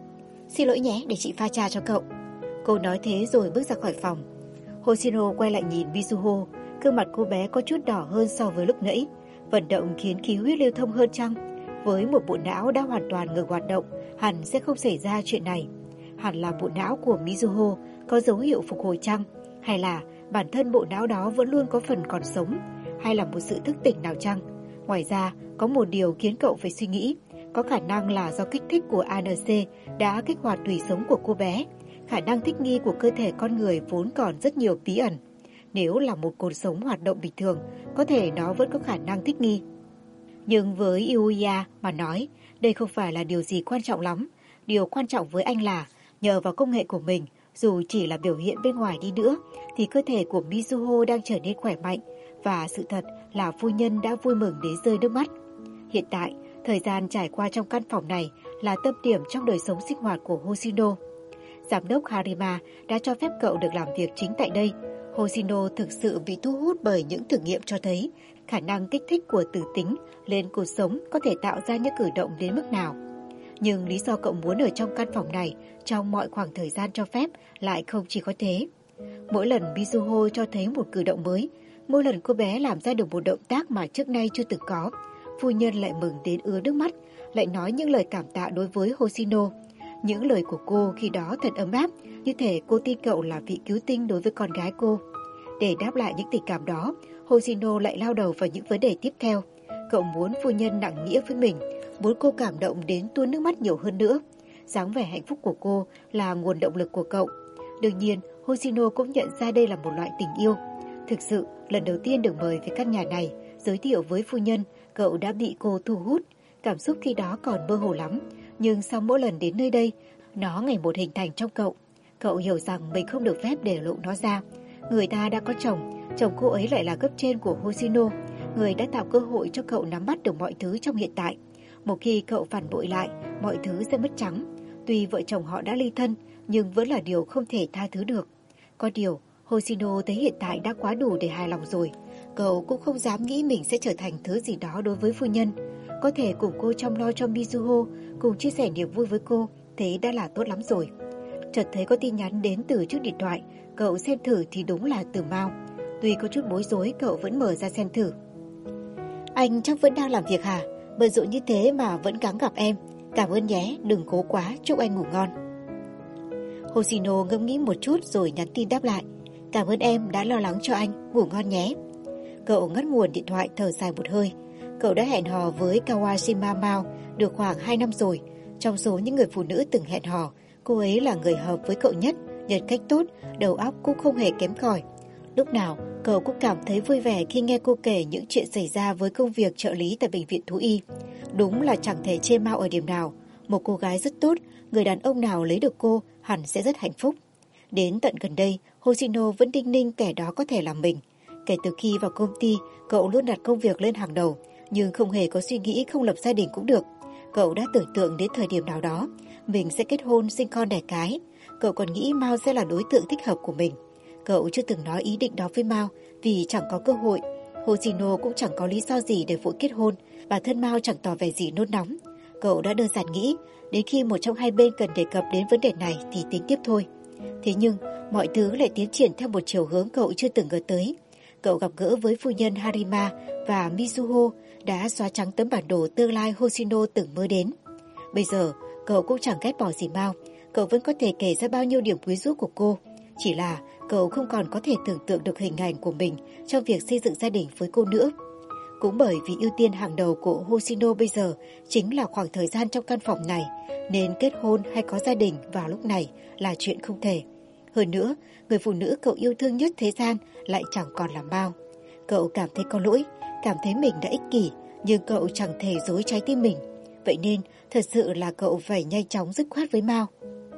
Xin lỗi nhé, để chị pha trà cho cậu. Cô nói thế rồi bước ra khỏi phòng. Hoshino quay lại nhìn Mizuho. Gương mặt cô bé có chút đỏ hơn so với lúc nãy. Vận động khiến khí huyết lưu thông hơn chăng? Với một bộ não đã hoàn toàn ngừng hoạt động, hẳn sẽ không xảy ra chuyện này. Hẳn là bộ não của Mizuho có dấu hiệu phục hồi chăng? Hay là bản thân bộ não đó vẫn luôn có phần còn sống? Hay là một sự thức tỉnh nào chăng? Ngoài ra, có một điều khiến cậu phải suy nghĩ. Có khả năng là do kích thích của ANC đã kích hoạt tủy sống của cô bé. Khả năng thích nghi của cơ thể con người vốn còn rất nhiều bí ẩn. Nếu là một cột sống hoạt động bình thường, có thể nó vẫn có khả năng thích nghi. Nhưng với Iuya mà nói, đây không phải là điều gì quan trọng lắm. Điều quan trọng với anh là, nhờ vào công nghệ của mình, dù chỉ là biểu hiện bên ngoài đi nữa, thì cơ thể của Mizuho đang trở nên khỏe mạnh. Và sự thật là phu nhân đã vui mừng đến rơi nước mắt. Hiện tại, thời gian trải qua trong căn phòng này là tâm điểm trong đời sống sinh hoạt của Hoshino. Giám đốc Harima đã cho phép cậu được làm việc chính tại đây. Hoshino thực sự bị thu hút bởi những thử nghiệm cho thấy khả năng kích thích của tử tính lên cột sống có thể tạo ra những cử động đến mức nào. Nhưng lý do cậu muốn ở trong căn phòng này trong mọi khoảng thời gian cho phép lại không chỉ có thế. Mỗi lần Mizuho cho thấy một cử động mới, mỗi lần cô bé làm ra được một động tác mà trước nay chưa từng có, phu nhân lại mừng đến ứa nước mắt, lại nói những lời cảm tạ đối với Hoshino. Những lời của cô khi đó thật ấm áp, như thể cô tin cậu là vị cứu tinh đối với con gái cô. Để đáp lại những tình cảm đó, Hoshino lại lao đầu vào những vấn đề tiếp theo. Cậu muốn phu nhân nặng nghĩa với mình, muốn cô cảm động đến tuôn nước mắt nhiều hơn nữa. Dáng vẻ hạnh phúc của cô là nguồn động lực của cậu. Đương nhiên, Hoshino cũng nhận ra đây là một loại tình yêu. Thực sự, lần đầu tiên được mời về căn nhà này, giới thiệu với phu nhân, cậu đã bị cô thu hút. Cảm xúc khi đó còn mơ hồ lắm, nhưng sau mỗi lần đến nơi đây, nó ngày một hình thành trong cậu. Cậu hiểu rằng mình không được phép để lộ nó ra. Người ta đã có chồng, chồng cô ấy lại là cấp trên của Hoshino, người đã tạo cơ hội cho cậu nắm bắt được mọi thứ trong hiện tại. Một khi cậu phản bội lại, mọi thứ sẽ mất trắng. Tuy vợ chồng họ đã ly thân, nhưng vẫn là điều không thể tha thứ được. Có điều, Hoshino thấy hiện tại đã quá đủ để hài lòng rồi. Cậu cũng không dám nghĩ mình sẽ trở thành thứ gì đó đối với phu nhân. Có thể cùng cô chăm lo cho Mizuho, cùng chia sẻ niềm vui với cô, thế đã là tốt lắm rồi. Chợt thấy có tin nhắn đến từ chiếc điện thoại, cậu xem thử thì đúng là từ Mao. Tuy có chút bối rối, cậu vẫn mở ra xem thử. Anh chắc vẫn đang làm việc hả? Bận rộn như thế mà vẫn gắng gặp em. Cảm ơn nhé, đừng cố quá, chúc anh ngủ ngon. Hoshino ngẫm nghĩ một chút rồi nhắn tin đáp lại. Cảm ơn em đã lo lắng cho anh, ngủ ngon nhé. Cậu ngắt nguồn điện thoại thở dài một hơi. cậu đã hẹn hò với Kawashima Mao được khoảng 2 năm rồi. Trong số những người phụ nữ từng hẹn hò, cô ấy là người hợp với cậu nhất, nhân cách tốt, đầu óc cũng không hề kém cỏi. Lúc nào, cậu cũng cảm thấy vui vẻ khi nghe cô kể những chuyện xảy ra với công việc trợ lý tại bệnh viện thú y. Đúng là chẳng thể chê Mao ở điểm nào. Một cô gái rất tốt, người đàn ông nào lấy được cô hẳn sẽ rất hạnh phúc. Đến tận gần đây, Hoshino vẫn đinh ninh kẻ đó có thể làm mình. Kể từ khi vào công ty, cậu luôn đặt công việc lên hàng đầu, nhưng không hề có suy nghĩ không lập gia đình cũng được. Cậu đã tưởng tượng đến thời điểm nào đó, mình sẽ kết hôn sinh con đẻ cái. Cậu còn nghĩ Mao sẽ là đối tượng thích hợp của mình. Cậu chưa từng nói ý định đó với Mao vì chẳng có cơ hội. Hoshino cũng chẳng có lý do gì để vội kết hôn, bản thân Mao chẳng tỏ vẻ gì nôn nóng. Cậu đã đơn giản nghĩ, đến khi một trong hai bên cần đề cập đến vấn đề này thì tính tiếp thôi. Thế nhưng, mọi thứ lại tiến triển theo một chiều hướng cậu chưa từng ngờ tới. Cậu gặp gỡ với phu nhân Harima và Mizuho đã xóa trắng tấm bản đồ tương lai Hoshino từng mơ đến. Bây giờ, cậu cũng chẳng ghét bỏ gì Mao. Cậu vẫn có thể kể ra bao nhiêu điểm quyến rũ của cô. Chỉ là cậu không còn có thể tưởng tượng được hình ảnh của mình trong việc xây dựng gia đình với cô nữa. Cũng bởi vì ưu tiên hàng đầu của Hoshino bây giờ chính là khoảng thời gian trong căn phòng này, nên kết hôn hay có gia đình vào lúc này là chuyện không thể. Hơn nữa, người phụ nữ cậu yêu thương nhất thế gian lại chẳng còn là Mao. Cậu cảm thấy có lỗi, cảm thấy mình đã ích kỷ, nhưng cậu chẳng thể dối trái tim mình. Vậy nên, thật sự là cậu phải nhanh chóng dứt khoát với Mao.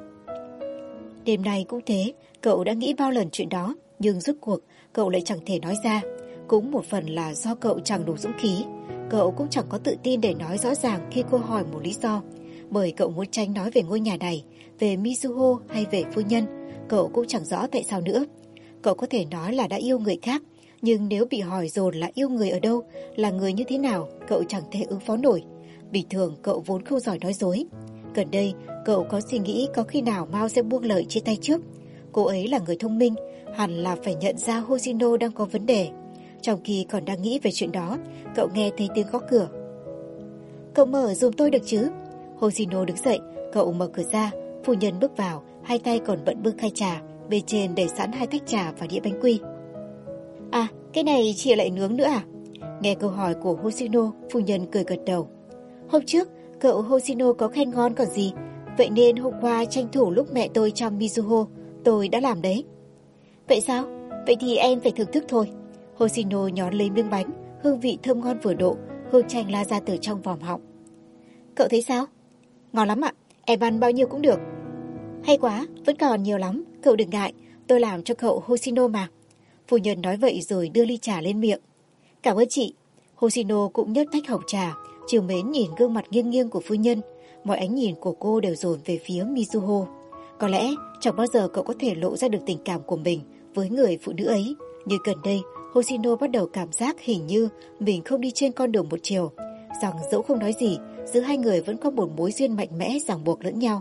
Đêm nay cũng thế, cậu đã nghĩ bao lần chuyện đó, nhưng rốt cuộc cậu lại chẳng thể nói ra. Cũng một phần là do cậu chẳng đủ dũng khí. Cậu cũng chẳng có tự tin để nói rõ ràng khi cô hỏi một lý do. Bởi cậu muốn tránh nói về ngôi nhà này, về Mizuho hay về phu nhân. Cậu cũng chẳng rõ tại sao nữa. Cậu có thể nói là đã yêu người khác, nhưng nếu bị hỏi dồn là yêu người ở đâu, là người như thế nào, cậu chẳng thể ứng phó nổi. Bình thường cậu vốn không giỏi nói dối. Gần đây, cậu có suy nghĩ có khi nào Mao sẽ buông lời chia tay trước. Cô ấy là người thông minh, hẳn là phải nhận ra Hoshino đang có vấn đề. Trong khi còn đang nghĩ về chuyện đó, cậu nghe thấy tiếng gõ cửa. Cậu mở giùm tôi được chứ? Hoshino đứng dậy, cậu mở cửa ra, phu nhân bước vào, hai tay còn bận bưng khay trà, bên trên để sẵn 2 tách trà và đĩa bánh quy. À, cái này chị lại nướng nữa à? Nghe câu hỏi của Hoshino, phu nhân cười gật đầu. Hôm trước, cậu Hoshino có khen ngon còn gì, vậy nên hôm qua tranh thủ lúc mẹ tôi chăm Mizuho, tôi đã làm đấy. Vậy sao? Vậy thì em phải thưởng thức thôi. Hoshino nhón lấy miếng bánh, hương vị thơm ngon vừa độ, hương chanh la ra từ trong vòm họng. Cậu thấy sao? Ngon lắm ạ, em ăn bao nhiêu cũng được. Hay quá, vẫn còn nhiều lắm, cậu đừng ngại, tôi làm cho cậu Hoshino mà. Phu nhân nói vậy rồi đưa ly trà lên miệng. Cảm ơn chị. Hoshino cũng nhấc tách hồng trà, trìu mến nhìn gương mặt nghiêng nghiêng của phu nhân. Mọi ánh nhìn của cô đều dồn về phía Mizuho. Có lẽ chẳng bao giờ cậu có thể lộ ra được tình cảm của mình với người phụ nữ ấy. Nhưng gần đây, Hoshino bắt đầu cảm giác hình như mình không đi trên con đường một chiều, rằng dẫu không nói gì, giữa hai người vẫn có một mối duyên mạnh mẽ ràng buộc lẫn nhau.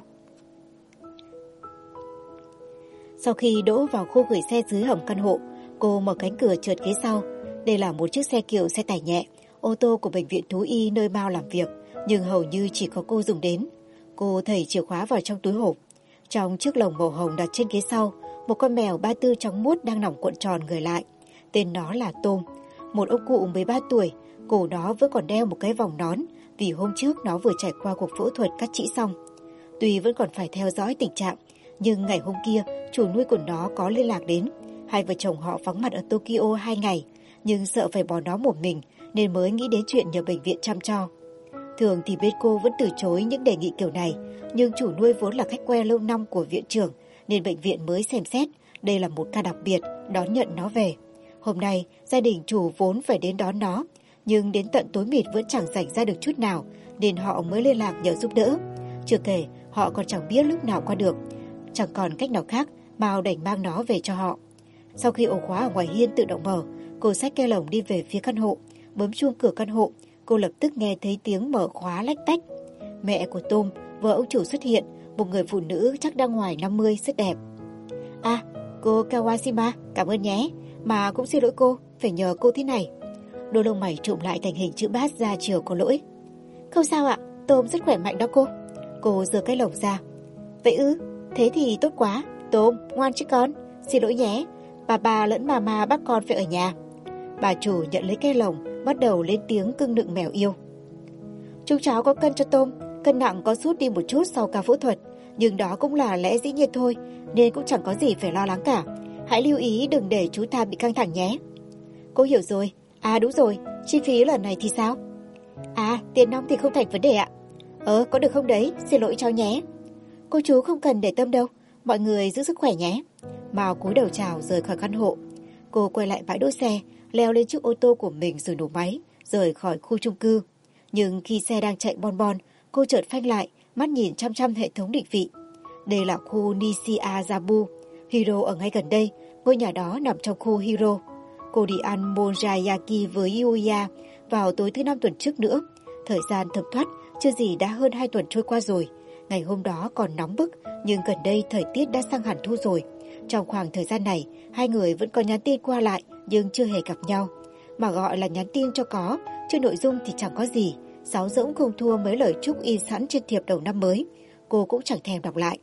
Sau khi đỗ vào khu gửi xe dưới hầm căn hộ, cô mở cánh cửa trượt ghế sau. Đây là một chiếc xe kiểu xe tải nhẹ, ô tô của bệnh viện thú y nơi Mao làm việc, nhưng hầu như chỉ có cô dùng đến. Cô thảy chìa khóa vào trong túi hộp. Trong chiếc lồng màu hồng đặt trên ghế sau, một con mèo ba tư trắng muốt đang nằm cuộn tròn người lại. Tên nó là Tôm, một ông cụ 13 tuổi, cổ nó vẫn còn đeo một cái vòng nón vì hôm trước nó vừa trải qua cuộc phẫu thuật cắt trĩ xong. Tuy vẫn còn phải theo dõi tình trạng, nhưng ngày hôm kia chủ nuôi của nó có liên lạc đến. Hai vợ chồng họ vắng mặt ở Tokyo 2 ngày, nhưng sợ phải bỏ nó một mình nên mới nghĩ đến chuyện nhờ bệnh viện chăm cho. Thường thì bên cô vẫn từ chối những đề nghị kiểu này, nhưng chủ nuôi vốn là khách quen lâu năm của viện trưởng nên bệnh viện mới xem xét đây là một ca đặc biệt, đón nhận nó về. Hôm nay gia đình chủ vốn phải đến đón nó, nhưng đến tận tối mịt vẫn chẳng rảnh ra được chút nào nên họ mới liên lạc nhờ giúp đỡ. Chưa kể họ còn chẳng biết lúc nào qua được. Chẳng còn cách nào khác, Mao đành mang nó về cho họ. Sau khi ổ khóa ở ngoài hiên tự động mở, cô xách ke lồng đi về phía căn hộ, bấm chuông cửa căn hộ. Cô lập tức nghe thấy tiếng mở khóa lách tách. Mẹ của Tôm, vợ ông chủ xuất hiện, một người phụ nữ chắc đang ngoài 50, rất đẹp. À, cô Kawashima, cảm ơn nhé. Mà cũng xin lỗi cô, phải nhờ cô thế này. Đôi lông mày trụm lại thành hình chữ bát ra chiều có lỗi. Không sao ạ, Tôm rất khỏe mạnh đó cô. Cô giơ cái lồng ra. Vậy ư, thế thì tốt quá. Tôm, ngoan chứ con. Xin lỗi nhé, bà lẫn mama bắt con phải ở nhà. Bà chủ nhận lấy cái lồng, bắt đầu lên tiếng cưng nựng mèo yêu. Chúng cháu có cân cho Tôm, cân nặng có sút đi một chút sau ca phẫu thuật, nhưng đó cũng là lẽ dĩ nhiên thôi, nên cũng chẳng có gì phải lo lắng cả. Hãy lưu ý đừng để chú ta bị căng thẳng nhé. Cô hiểu rồi. À đúng rồi, chi phí lần này thì sao? À, tiền nong thì không thành vấn đề ạ. Có được không đấy, xin lỗi cháu nhé. Cô chú không cần để tâm đâu, mọi người giữ sức khỏe nhé. Mao cúi đầu chào rời khỏi căn hộ. Cô quay lại bãi đỗ xe, leo lên chiếc ô tô của mình rồi nổ máy, rời khỏi khu chung cư. Nhưng khi xe đang chạy bon bon, cô chợt phanh lại, mắt nhìn chăm chăm hệ thống định vị. Đây là khu Nishiazabu, Hiro ở ngay gần đây, ngôi nhà đó nằm trong khu Hiro. Cô đi ăn monjayaki với Yuya vào tối thứ 5 tuần trước nữa. Thời gian thấm thoát, chưa gì đã hơn 2 tuần trôi qua rồi. Ngày hôm đó còn nóng bức, nhưng gần đây thời tiết đã sang hẳn thu rồi. Trong khoảng thời gian này, hai người vẫn có nhắn tin qua lại nhưng chưa hề gặp nhau. Mà gọi là nhắn tin cho có, chứ nội dung thì chẳng có gì. Sáo rỗng không thua mấy lời chúc in sẵn trên thiệp đầu năm mới. Cô cũng chẳng thèm đọc lại.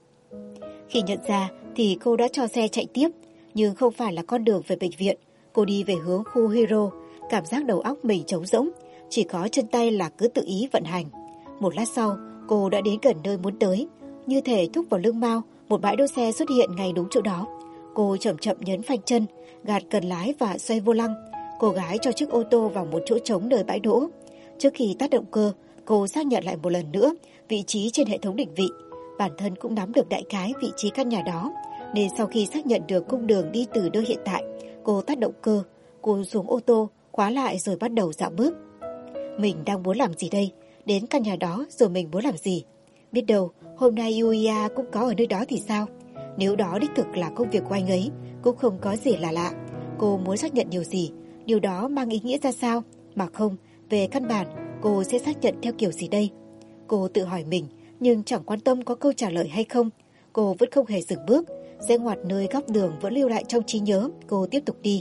Khi nhận ra thì cô đã cho xe chạy tiếp, nhưng không phải là con đường về bệnh viện. Cô đi về hướng khu Hiro, cảm giác đầu óc mình trống rỗng, chỉ có chân tay là cứ tự ý vận hành. Một lát sau, cô đã đến gần nơi muốn tới. Như thể thúc vào lưng Mao, một bãi đỗ xe xuất hiện ngay đúng chỗ đó. Cô chậm chậm nhấn phanh chân, gạt cần lái và xoay vô lăng. Cô gái cho chiếc ô tô vào một chỗ trống nơi bãi đỗ. Trước khi tắt động cơ, cô xác nhận lại một lần nữa vị trí trên hệ thống định vị. Bản thân cũng nắm được đại khái vị trí căn nhà đó, nên sau khi xác nhận được cung đường đi từ nơi hiện tại, cô tắt động cơ. Cô xuống ô tô, khóa lại rồi bắt đầu dạo bước. Mình đang muốn làm gì đây? Đến căn nhà đó rồi mình muốn làm gì? Biết đâu hôm nay Yuya cũng có ở nơi đó thì sao? Nếu đó đích thực là công việc của anh ấy, cũng không có gì là lạ. Cô muốn xác nhận điều gì? Điều đó mang ý nghĩa ra sao? Mà không, về căn bản, cô sẽ xác nhận theo kiểu gì đây? Cô tự hỏi mình, nhưng chẳng quan tâm có câu trả lời hay không. Cô vẫn không hề dừng bước, rẽ ngoặt nơi góc đường vẫn lưu lại trong trí nhớ. Cô tiếp tục đi.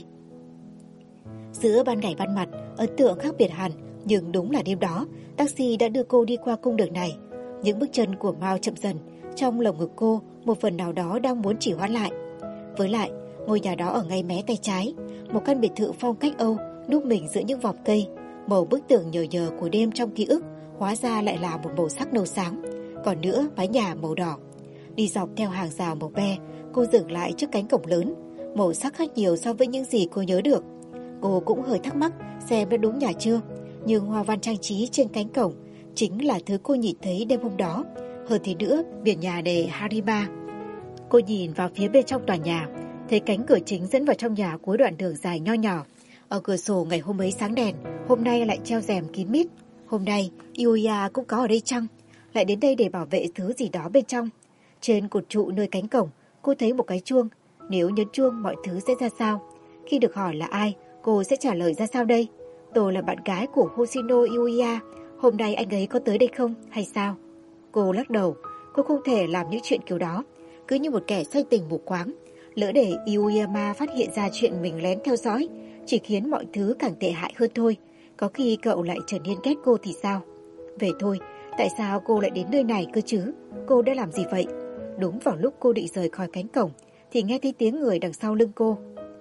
Giữa ban ngày ban mặt, ấn tượng khác biệt hẳn, nhưng đúng là đêm đó, taxi đã đưa cô đi qua cung đường này. Những bước chân của Mao chậm dần, trong lồng ngực cô một phần nào đó đang muốn chỉ hoãn lại. Với lại, ngôi nhà đó ở ngay mé tay trái, một căn biệt thự phong cách Âu núp mình giữa những vòng cây. Màu bức tường nhờ nhờ của đêm trong ký ức hóa ra lại là một màu sắc nâu sáng. Còn nữa, mái nhà màu đỏ. Đi dọc theo hàng rào màu be, cô dừng lại trước cánh cổng lớn. Màu sắc khác nhiều so với những gì cô nhớ được. Cô cũng hơi thắc mắc xem đã đúng nhà chưa. Nhưng hoa văn trang trí trên cánh cổng chính là thứ cô nhìn thấy đêm hôm đó. Hơn thế nữa, biển nhà đề Harima. Cô nhìn vào phía bên trong tòa nhà, thấy cánh cửa chính dẫn vào trong nhà cuối đoạn đường dài nho nhỏ. Ở cửa sổ ngày hôm ấy sáng đèn, hôm nay lại treo rèm kín mít. Hôm nay, Yuya cũng có ở đây chăng? Lại đến đây để bảo vệ thứ gì đó bên trong. Trên cột trụ nơi cánh cổng, cô thấy một cái chuông. Nếu nhấn chuông, mọi thứ sẽ ra sao? Khi được hỏi là ai, cô sẽ trả lời ra sao đây? Tôi là bạn gái của Hoshino Yuya. Hôm nay anh ấy có tới đây không hay sao? Cô lắc đầu. Cô không thể làm những chuyện kiểu đó, cứ như một kẻ say tình mù quáng. Lỡ để Yuyama phát hiện ra chuyện mình lén theo dõi, chỉ khiến mọi thứ càng tệ hại hơn thôi. Có khi cậu lại trở nên ghét cô thì sao? Về thôi, tại sao cô lại đến nơi này cơ chứ? Cô đã làm gì vậy? Đúng vào lúc cô định rời khỏi cánh cổng thì nghe thấy tiếng người đằng sau lưng cô.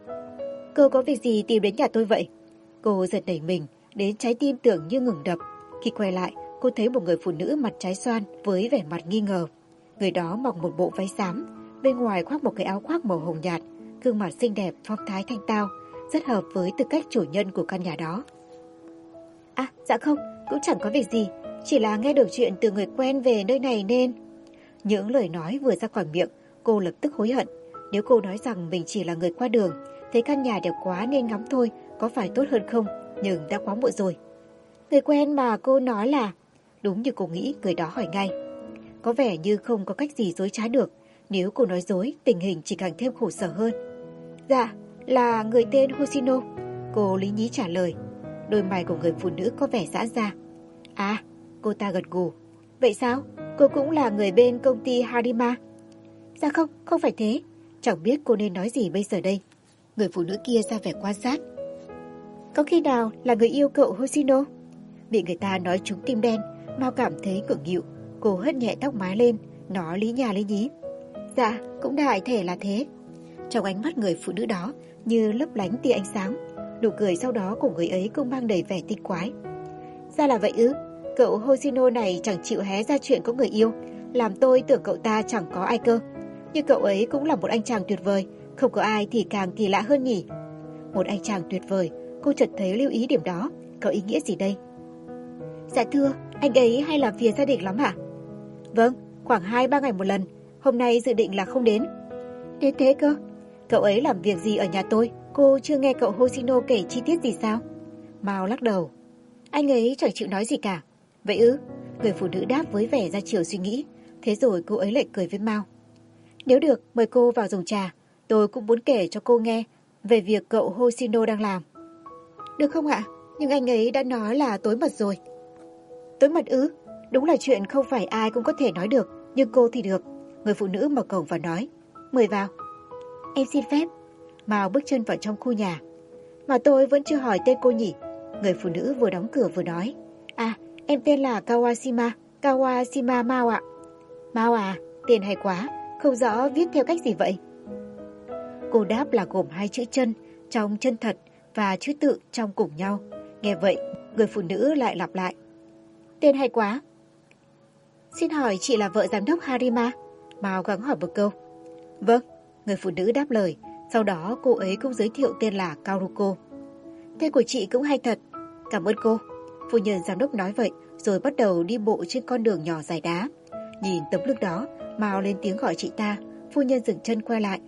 Cô có việc gì tìm đến nhà tôi vậy? Cô giật nảy mình, đến trái tim tưởng như ngừng đập. Khi quay lại, cô thấy một người phụ nữ mặt trái xoan với vẻ mặt nghi ngờ. Người đó mặc một bộ váy xám, bên ngoài khoác một cái áo khoác màu hồng nhạt, gương mặt xinh đẹp, phong thái thanh tao, rất hợp với tư cách chủ nhân của căn nhà đó. À, dạ không, cũng chẳng có việc gì, chỉ là nghe được chuyện từ người quen về nơi này nên... Những lời nói vừa ra khỏi miệng, cô lập tức hối hận. Nếu cô nói rằng mình chỉ là người qua đường, thấy căn nhà đẹp quá nên ngắm thôi, có phải tốt hơn không? Nhưng đã quá muộn rồi. Người quen mà cô nói là... Đúng như cô nghĩ, người đó hỏi ngay. Có vẻ như không có cách gì dối trá được. Nếu cô nói dối, tình hình chỉ càng thêm khổ sở hơn. Dạ, là người tên Hoshino. Cô lý nhí trả lời. Đôi mày của người phụ nữ có vẻ giãn ra. À, cô ta gật gù. Vậy sao? Cô cũng là người bên công ty Harima? Dạ không, không phải thế. Chẳng biết cô nên nói gì bây giờ đây. Người phụ nữ kia ra vẻ quan sát. Có khi nào là người yêu cậu Hoshino? Bị người ta nói trúng tim đen, Mao cảm thấy ngượng nghịu. Cô hất nhẹ tóc mái lên, nó lý nhà lý nhí. Dạ, cũng đại thể là thế. Trong ánh mắt người phụ nữ đó như lấp lánh tia ánh sáng. Nụ cười sau đó của người ấy cũng mang đầy vẻ tinh quái. Ra là vậy ư? Cậu Hoshino này chẳng chịu hé ra chuyện có người yêu, làm tôi tưởng cậu ta chẳng có ai cơ. Nhưng cậu ấy cũng là một anh chàng tuyệt vời, không có ai thì càng kỳ lạ hơn nhỉ. Một anh chàng tuyệt vời, cô chợt thấy lưu ý điểm đó, có ý nghĩa gì đây? Dạ thưa, anh ấy hay làm phiền gia đình lắm hả? Vâng, khoảng 2-3 ngày một lần, hôm nay dự định là không đến. Đến thế cơ? Cậu ấy làm việc gì ở nhà tôi? Cô chưa nghe cậu Hoshino kể chi tiết gì sao? Mao lắc đầu. Anh ấy chẳng chịu nói gì cả. Vậy ư? Người phụ nữ đáp với vẻ ra chiều suy nghĩ. Thế rồi cô ấy lại cười với Mao. Nếu được, mời cô vào dùng trà. Tôi cũng muốn kể cho cô nghe về việc cậu Hoshino đang làm. Được không ạ? Nhưng anh ấy đã nói là tối mật rồi. Tối mật ư? Đúng là chuyện không phải ai cũng có thể nói được, nhưng cô thì được. Người phụ nữ mở cổng và nói. Mời vào. Em xin phép. Mao bước chân vào trong khu nhà. Mà tôi vẫn chưa hỏi tên cô nhỉ? Người phụ nữ vừa đóng cửa vừa nói. À, em tên là Kawashima Mao ạ. Mao à, tên hay quá, không rõ viết theo cách gì vậy? Cô đáp là gồm 2 chữ chân trong chân thật và chữ tự trong cùng nhau. Nghe vậy, người phụ nữ lại lặp lại. Tên hay quá. Xin hỏi chị là vợ giám đốc Harima? Mao gắng hỏi một câu. Vâng, người phụ nữ đáp lời. Sau đó cô ấy cũng giới thiệu tên là Karuko. Tên của chị cũng hay thật. Cảm ơn cô. Phu nhân giám đốc nói vậy rồi bắt đầu đi bộ trên con đường nhỏ dài đá. Nhìn tấm lưng đó, Mao lên tiếng gọi chị ta. Phu nhân dừng chân quay lại.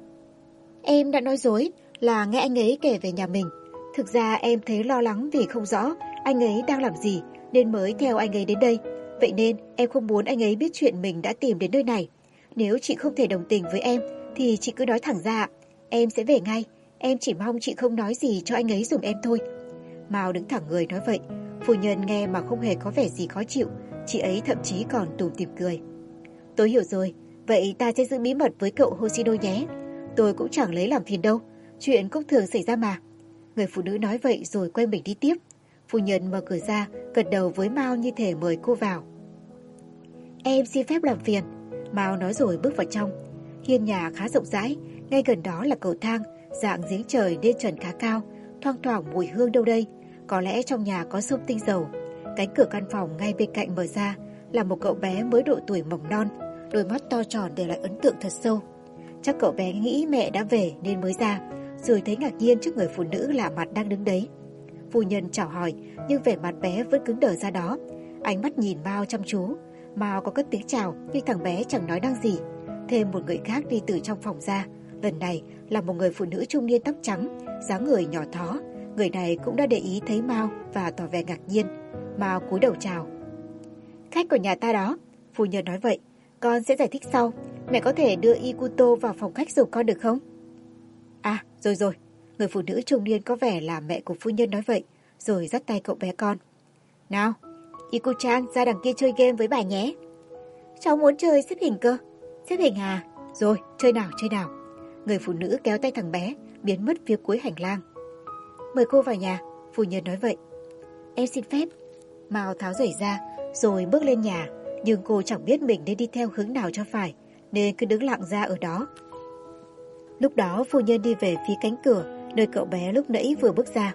Em đã nói dối là nghe anh ấy kể về nhà mình. Thực ra em thấy lo lắng vì không rõ anh ấy đang làm gì nên mới theo anh ấy đến đây. Vậy nên em không muốn anh ấy biết chuyện mình đã tìm đến nơi này. Nếu chị không thể đồng tình với em thì chị cứ nói thẳng ra. Em sẽ về ngay. Em chỉ mong chị không nói gì cho anh ấy giùm em thôi. Mao đứng thẳng người nói vậy. Phu nhân nghe mà không hề có vẻ gì khó chịu. Chị ấy thậm chí còn tủm tỉm cười. Tôi hiểu rồi. Vậy ta sẽ giữ bí mật với cậu Hoshino nhé. Tôi cũng chẳng lấy làm phiền đâu. Chuyện cũng thường xảy ra mà. Người phụ nữ nói vậy rồi quay mình đi tiếp. Phu nhân mở cửa ra, gật đầu với Mao như thể mời cô vào. Em xin phép làm phiền. Mao nói rồi bước vào trong. Hiên nhà khá rộng rãi, ngay gần đó là cầu thang, dạng giếng trời nên trần khá cao, thoang thoảng mùi hương đâu đây. Có lẽ trong nhà có xông tinh dầu. Cánh cửa căn phòng ngay bên cạnh mở ra là một cậu bé mới độ tuổi mầm non, đôi mắt to tròn để lại ấn tượng thật sâu. Chắc cậu bé nghĩ mẹ đã về nên mới ra, rồi thấy ngạc nhiên trước người phụ nữ lạ mặt đang đứng đấy. Phu nhân chào hỏi nhưng vẻ mặt bé vẫn cứng đờ ra đó. Ánh mắt nhìn Mao chăm chú. Mao có cất tiếng chào nhưng thằng bé chẳng nói năng gì. Thêm một người khác đi từ trong phòng ra. Lần này là một người phụ nữ trung niên tóc trắng, dáng người nhỏ thó. Người này cũng đã để ý thấy Mao và tỏ vẻ ngạc nhiên. Mao cúi đầu chào. Khách của nhà ta đó. Phu nhân nói vậy. Con sẽ giải thích sau. Mẹ có thể đưa Ikuto vào phòng khách giùm con được không? À, rồi. Người phụ nữ trung niên có vẻ là mẹ của phu nhân nói vậy, rồi dắt tay cậu bé con. Nào, Iku-chan ra đằng kia chơi game với bà nhé. Cháu muốn chơi xếp hình cơ. Xếp hình à? Rồi, chơi nào. Người phụ nữ kéo tay thằng bé, biến mất phía cuối hành lang. Mời cô vào nhà, phu nhân nói vậy. Em xin phép. Mao tháo giày ra, rồi bước lên nhà, nhưng cô chẳng biết mình nên đi theo hướng nào cho phải, nên cứ đứng lặng ra ở đó. Lúc đó phu nhân đi về phía cánh cửa, nơi cậu bé lúc nãy vừa bước ra.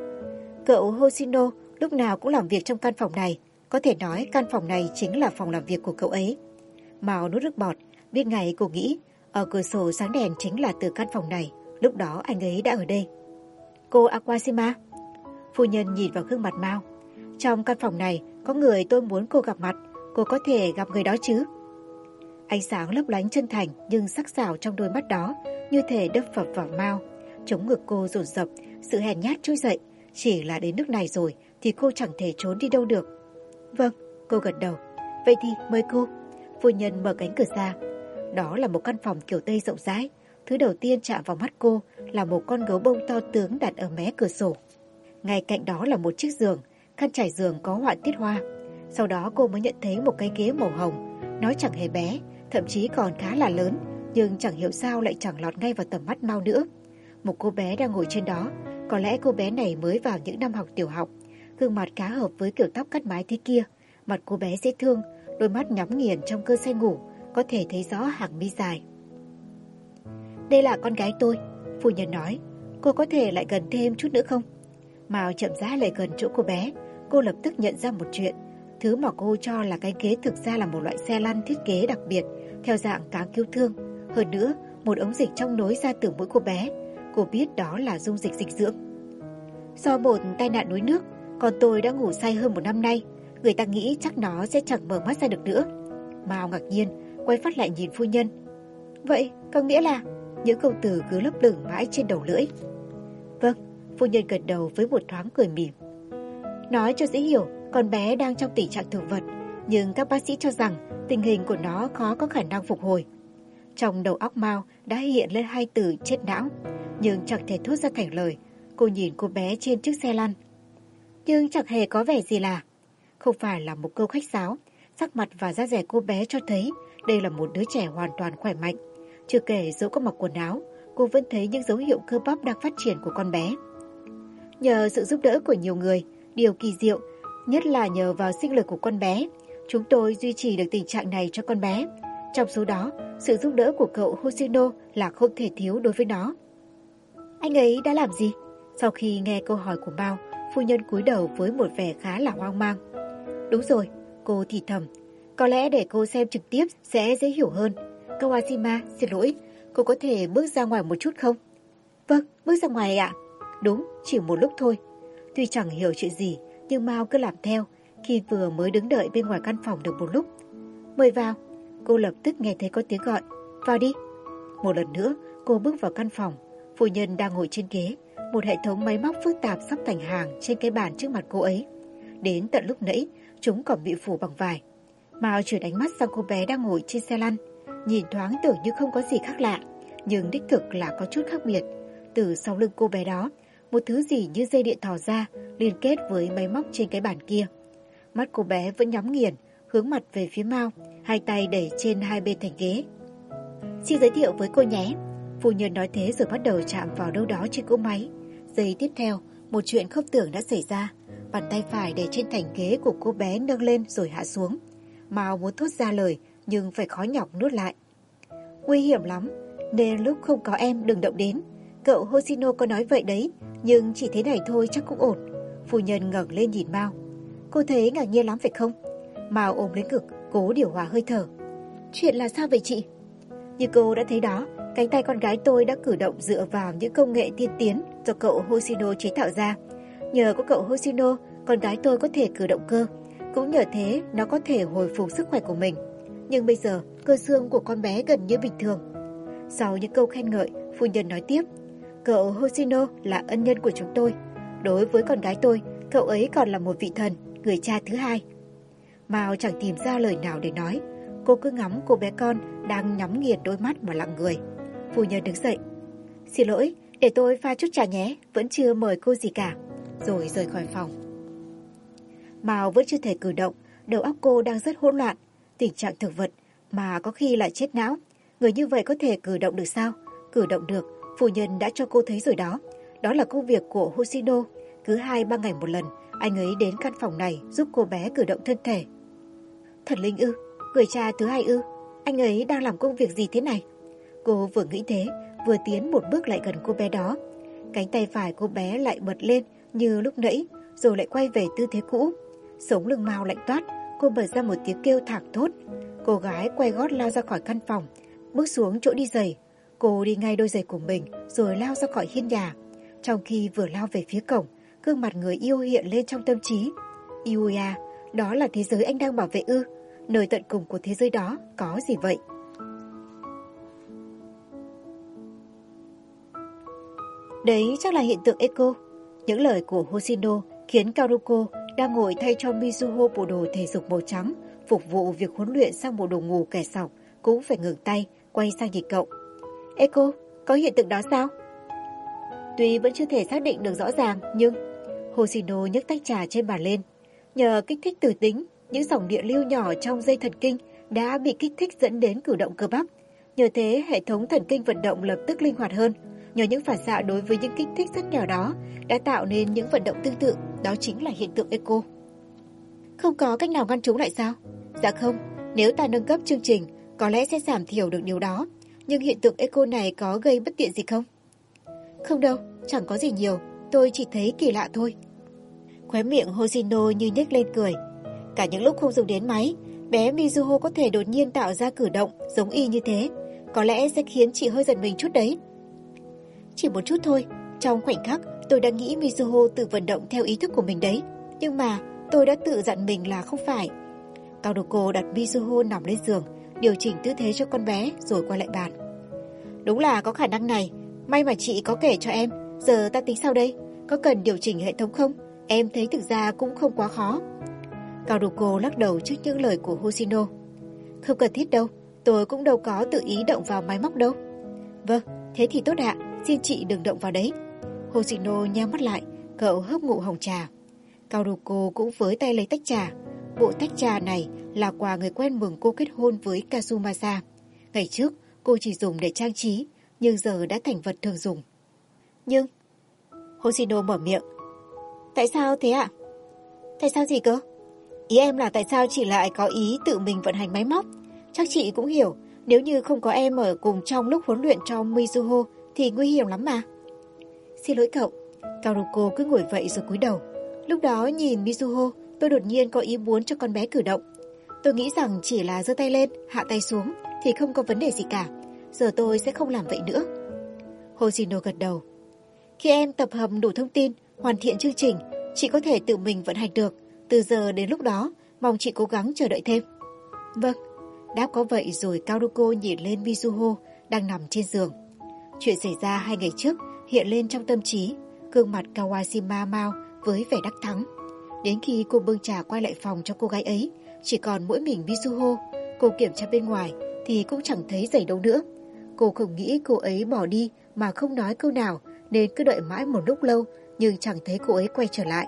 Cậu Hoshino lúc nào cũng làm việc trong căn phòng này. Có thể nói căn phòng này chính là phòng làm việc của cậu ấy. Mao nuốt nước bọt, biết ngay cô nghĩ ở cửa sổ sáng đèn chính là từ căn phòng này. Lúc đó anh ấy đã ở đây. Cô Awashima. Phu nhân nhìn vào gương mặt Mao. Trong căn phòng này có người tôi muốn cô gặp mặt. Cô có thể gặp người đó chứ? Ánh sáng lấp lánh chân thành nhưng sắc sảo trong đôi mắt đó như thể đâm phập vào Mao. Chống ngực cô dồn dập, sự hèn nhát trỗi dậy. Chỉ là đến nước này rồi thì cô chẳng thể trốn đi đâu được. Vâng, cô gật đầu. Vậy thì mời cô. Phu nhân mở cánh cửa ra. Đó là một căn phòng kiểu Tây rộng rãi. Thứ đầu tiên chạm vào mắt cô là một con gấu bông to tướng đặt ở mé cửa sổ. Ngay cạnh đó là một chiếc giường, khăn trải giường có họa tiết hoa. Sau đó cô mới nhận thấy một cái ghế màu hồng. Nó chẳng hề bé, thậm chí còn khá là lớn, nhưng chẳng hiểu sao lại chẳng lọt ngay vào tầm mắt Mao nữa. Một cô bé đang ngồi trên đó. Có lẽ cô bé này mới vào những năm học tiểu học. Gương mặt khá hợp với kiểu tóc cắt mái thế kia. Mặt cô bé dễ thương, đôi mắt nhắm nghiền trong cơn say ngủ, có thể thấy rõ hàng mi dài. Đây là con gái tôi, phu nhân nói. Cô có thể lại gần thêm chút nữa không? Mao chậm rãi lại gần chỗ cô bé. Cô lập tức nhận ra một chuyện. Thứ mà cô cho là cái ghế thực ra là một loại xe lăn thiết kế đặc biệt, theo dạng cáng cứu thương. Hơn nữa, một ống dịch trong nối ra từ mũi cô bé. Cô biết đó là dung dịch dinh dưỡng. Do một tai nạn đuối nước, con tôi đã ngủ say hơn 1 năm nay. Người ta nghĩ chắc nó sẽ chẳng mở mắt ra được nữa. Mao ngạc nhiên, quay phát lại nhìn phu nhân. Vậy, có nghĩa là... Những câu từ cứ lấp lửng mãi trên đầu lưỡi. Vâng, phu nhân gật đầu với một thoáng cười mỉm. Nói cho dễ hiểu, con bé đang trong tình trạng thực vật, nhưng các bác sĩ cho rằng tình hình của nó khó có khả năng phục hồi. Trong đầu óc Mao đã hiện lên 2 từ chết não, nhưng chẳng thể thốt ra thành lời. Cô nhìn cô bé trên chiếc xe lăn, nhưng chẳng hề có vẻ gì lạ. Không phải là một câu khách sáo, sắc mặt và da dẻ cô bé cho thấy đây là một đứa trẻ hoàn toàn khỏe mạnh. Chưa kể dẫu có mặc quần áo, cô vẫn thấy những dấu hiệu cơ bắp đang phát triển của con bé. Nhờ sự giúp đỡ của nhiều người, điều kỳ diệu, nhất là nhờ vào sinh lực của con bé, chúng tôi duy trì được tình trạng này cho con bé. Trong số đó, sự giúp đỡ của cậu Hoshino là không thể thiếu đối với nó. Anh ấy đã làm gì? Sau khi nghe câu hỏi của Mao, phu nhân cúi đầu với một vẻ khá là hoang mang. Đúng rồi, cô thì thầm. Có lẽ để cô xem trực tiếp sẽ dễ hiểu hơn. Kawashima, xin lỗi, cô có thể bước ra ngoài một chút không? Vâng, bước ra ngoài ạ. Đúng, chỉ một lúc thôi. Tuy chẳng hiểu chuyện gì, nhưng Mao cứ làm theo. Khi vừa mới đứng đợi bên ngoài căn phòng được một lúc. Mời vào. Cô lập tức nghe thấy có tiếng gọi. Vào đi. Một lần nữa, cô bước vào căn phòng. Phu nhân đang ngồi trên ghế. Một hệ thống máy móc phức tạp sắp thành hàng trên cái bàn trước mặt cô ấy. Đến tận lúc nãy, chúng còn bị phủ bằng vải. Mao chuyển ánh mắt sang cô bé đang ngồi trên xe lăn. Nhìn thoáng tưởng như không có gì khác lạ, nhưng đích thực là có chút khác biệt. Từ sau lưng cô bé đó, một thứ gì như dây điện thò ra, liên kết với máy móc trên cái bàn kia. Mắt cô bé vẫn nhắm nghiền, hướng mặt về phía Mao, 2 tay đẩy trên 2 bên thành ghế. Xin giới thiệu với cô nhé. Phu nhân nói thế rồi bắt đầu chạm vào đâu đó trên cỗ máy. Giây tiếp theo, một chuyện không tưởng đã xảy ra. Bàn tay phải để trên thành ghế của cô bé nâng lên rồi hạ xuống. Mao muốn thốt ra lời, nhưng phải khó nhọc nuốt lại. Nguy hiểm lắm, nên lúc không có em đừng động đến. Cậu Hoshino có nói vậy đấy, nhưng chỉ thế này thôi chắc cũng ổn. Phu nhân ngẩng lên nhìn Mao. Cô thấy ngạc nhiên lắm phải không? Mao ôm lấy ngực, cố điều hòa hơi thở. Chuyện là sao vậy chị? Như cô đã thấy đó, cánh tay con gái tôi đã cử động dựa vào những công nghệ tiên tiến do cậu Hoshino chế tạo ra. Nhờ có cậu Hoshino, con gái tôi có thể cử động cơ. Cũng nhờ thế nó có thể hồi phục sức khỏe của mình. Nhưng bây giờ cơ xương của con bé gần như bình thường. Sau những câu khen ngợi, phu nhân nói tiếp. Cậu Hoshino là ân nhân của chúng tôi. Đối với con gái tôi, cậu ấy còn là một vị thần, người cha thứ hai. Mao chẳng tìm ra lời nào để nói. Cô cứ ngắm cô bé con đang nhắm nghiền đôi mắt mà lặng người. Phu nhân đứng dậy. Xin lỗi, để tôi pha chút trà nhé, vẫn chưa mời cô gì cả. Rồi rời khỏi phòng. Mao vẫn chưa thể cử động, đầu óc cô đang rất hỗn loạn. Tình trạng thực vật mà có khi lại chết não. Người như vậy có thể cử động được sao? Cử động được, phu nhân đã cho cô thấy rồi đó. Đó là công việc của Hoshino. Cứ 2-3 ngày một lần, anh ấy đến căn phòng này giúp cô bé cử động thân thể. Thần linh ư? Người cha thứ hai ư? Anh ấy đang làm công việc gì thế này? Cô vừa nghĩ thế, vừa tiến một bước lại gần cô bé đó. Cánh tay phải cô bé lại bật lên như lúc nãy, rồi lại quay về tư thế cũ. Sống lưng Mao lạnh toát, cô bật ra một tiếng kêu thảng thốt. Cô gái quay gót lao ra khỏi căn phòng, bước xuống chỗ đi giày. Cô đi ngay đôi giày của mình rồi lao ra khỏi hiên nhà. Trong khi vừa lao về phía cổng, gương mặt người yêu hiện lên trong tâm trí. Iuya, đó là thế giới anh đang bảo vệ ư? Nơi tận cùng của thế giới đó có gì vậy? Đấy chắc là hiện tượng echo. Những lời của Hoshino khiến Karuko đang ngồi thay cho Mizuho bộ đồ thể dục màu trắng phục vụ việc huấn luyện sang bộ đồ ngủ kẻ sọc cũng phải ngừng tay, quay sang nhìn cậu. Echo, có hiện tượng đó sao? Tuy vẫn chưa thể xác định được rõ ràng, nhưng Hoshino nhấc tách trà trên bàn lên. Nhờ kích thích từ tính, những dòng điện lưu nhỏ trong dây thần kinh đã bị kích thích dẫn đến cử động cơ bắp. Nhờ thế, hệ thống thần kinh vận động lập tức linh hoạt hơn. Nhờ những phản xạ đối với những kích thích rất nhỏ đó đã tạo nên những vận động tương tự, đó chính là hiện tượng echo. Không có cách nào ngăn chúng lại sao? Dạ không, nếu ta nâng cấp chương trình, có lẽ sẽ giảm thiểu được điều đó. Nhưng hiện tượng echo này có gây bất tiện gì không? Không đâu, chẳng có gì nhiều. tôi chỉ thấy kỳ lạ thôi. Khóe miệng Hoshino như nhếch lên cười. Cả những lúc không dùng đến máy, bé Mizuho có thể đột nhiên tạo ra cử động giống y như thế. Có lẽ sẽ khiến chị hơi giật mình chút đấy. Chỉ một chút thôi. Trong khoảnh khắc, tôi đã nghĩ Mizuho tự vận động theo ý thức của mình đấy. Nhưng mà tôi đã tự dặn mình là không phải. Kaoruko đặt Mizuho nằm lên giường, điều chỉnh tư thế cho con bé rồi quay lại bàn. Đúng là có khả năng này. May mà chị có kể cho em. Giờ ta tính sao đây? Có cần điều chỉnh hệ thống không? Em thấy thực ra cũng không quá khó. Kaoruko lắc đầu trước những lời của Hoshino. Không cần thiết đâu. Tôi cũng đâu có tự ý động vào máy móc đâu. Vâng, thế thì tốt ạ. Xin chị đừng động vào đấy. Hoshino nheo mắt lại, cậu hớp ngụm hồng trà. Kaoruko cũng với tay lấy tách trà. Bộ tách trà này là quà người quen mừng cô kết hôn với Kazumasa. Ngày trước, cô chỉ dùng để trang trí, nhưng giờ đã thành vật thường dùng. Nhưng... Hoshino mở miệng. Tại sao thế ạ? Tại sao gì cơ? Ý em là tại sao chị lại có ý tự mình vận hành máy móc? Chắc chị cũng hiểu, nếu như không có em ở cùng trong lúc huấn luyện cho Mizuho thì nguy hiểm lắm mà. Xin lỗi cậu. Kaoruko cứ ngồi vậy rồi cúi đầu. Lúc đó nhìn Mizuho, tôi đột nhiên có ý muốn cho con bé cử động. Tôi nghĩ rằng chỉ là giơ tay lên, hạ tay xuống thì không có vấn đề gì cả. Giờ tôi sẽ không làm vậy nữa. Hoshino gật đầu. Khi em tập hợp đủ thông tin, hoàn thiện chương trình, chị có thể tự mình vận hành được. Từ giờ đến lúc đó, mong chị cố gắng chờ đợi thêm. Vâng. Đáp có vậy rồi Kaoruko nhìn lên Mizuho đang nằm trên giường. Chuyện xảy ra 2 ngày trước hiện lên trong tâm trí, gương mặt Kawashima Mao với vẻ đắc thắng. Đến khi cô bưng trà quay lại phòng cho cô gái ấy, chỉ còn mỗi mình Mizuho. Cô kiểm tra bên ngoài thì cũng chẳng thấy giày đâu nữa. Cô không nghĩ cô ấy bỏ đi mà không nói câu nào, nên cứ đợi mãi một lúc lâu nhưng chẳng thấy cô ấy quay trở lại.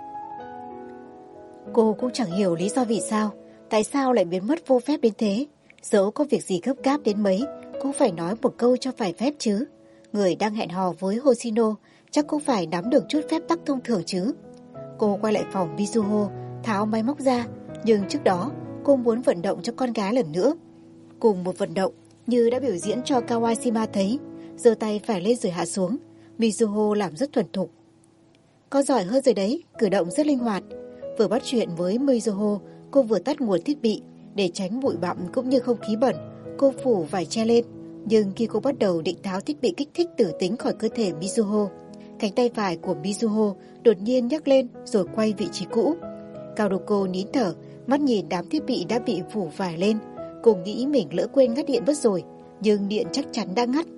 Cô cũng chẳng hiểu lý do vì sao, tại sao lại biến mất vô phép đến thế. Dẫu có việc gì gấp gáp đến mấy, cũng phải nói một câu cho phải phép chứ. Người đang hẹn hò với Hoshino chắc cũng phải nắm được chút phép tắc thông thường chứ. Cô quay lại phòng Mizuho, tháo máy móc ra, nhưng trước đó cô muốn vận động cho con gái lần nữa. Cùng một vận động như đã biểu diễn cho Kawashima thấy, giơ tay phải lên rồi hạ xuống. Mizuho làm rất thuần thục. Con giỏi hơn rồi đấy, cử động rất linh hoạt. Vừa bắt chuyện với Mizuho, cô vừa tắt nguồn thiết bị để tránh bụi bặm cũng như không khí bẩn. Cô phủ vải che lên, nhưng khi cô bắt đầu định tháo thiết bị kích thích tử tính khỏi cơ thể Mizuho, cánh tay phải của Mizuho đột nhiên nhấc lên rồi quay vị trí cũ. Kaoruko nín thở, mắt nhìn đám thiết bị đã bị phủ vải lên. Cô nghĩ mình lỡ quên ngắt điện mất rồi, nhưng điện chắc chắn đã ngắt.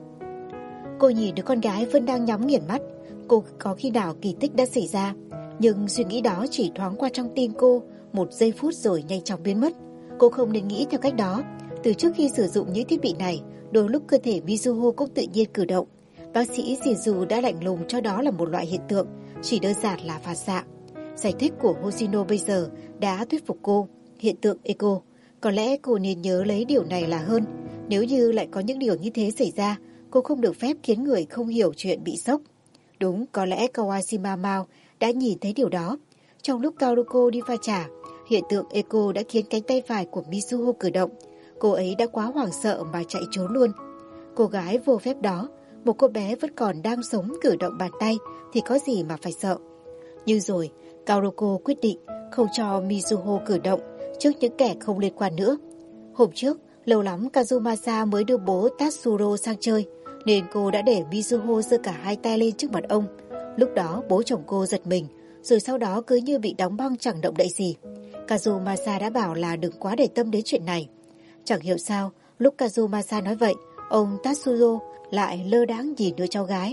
Cô nhìn đứa con gái vẫn đang nhắm nghiền mắt. Cô có khi nào kỳ tích đã xảy ra, nhưng suy nghĩ đó chỉ thoáng qua trong tim cô một giây phút rồi nhanh chóng biến mất. Cô không nên nghĩ theo cách đó. Từ trước khi sử dụng những thiết bị này, đôi lúc cơ thể Mizuho cũng tự nhiên cử động. Bác sĩ Shizu đã lạnh lùng cho đó là một loại hiện tượng, chỉ đơn giản là phản xạ. Giải thích của Hoshino bây giờ đã thuyết phục cô. Hiện tượng echo. Có lẽ cô nên nhớ lấy điều này là hơn. Nếu như lại có những điều như thế xảy ra, cô không được phép khiến người không hiểu chuyện bị sốc. Đúng, có lẽ Kawashima Mao đã nhìn thấy điều đó. Trong lúc Kaoruko đi pha trà, hiện tượng echo đã khiến cánh tay phải của Mizuho cử động. Cô ấy đã quá hoảng sợ mà chạy trốn luôn. Cô gái vô phép đó, một cô bé vẫn còn đang sống cử động bàn tay thì có gì mà phải sợ. Nhưng rồi, Kaoruko quyết định không cho Mizuho cử động trước những kẻ không liên quan nữa. Hôm trước, lâu lắm Kazumasa mới đưa bố Tatsuro sang chơi, nên cô đã để Mizuho giơ cả hai tay lên trước mặt ông. Lúc đó bố chồng cô giật mình, rồi sau đó cứ như bị đóng băng chẳng động đậy gì. Kazumasa đã bảo là đừng quá để tâm đến chuyện này. Chẳng hiểu sao, lúc Kazumasa nói vậy, ông Tatsuro lại lơ đãng nhìn đứa cháu gái.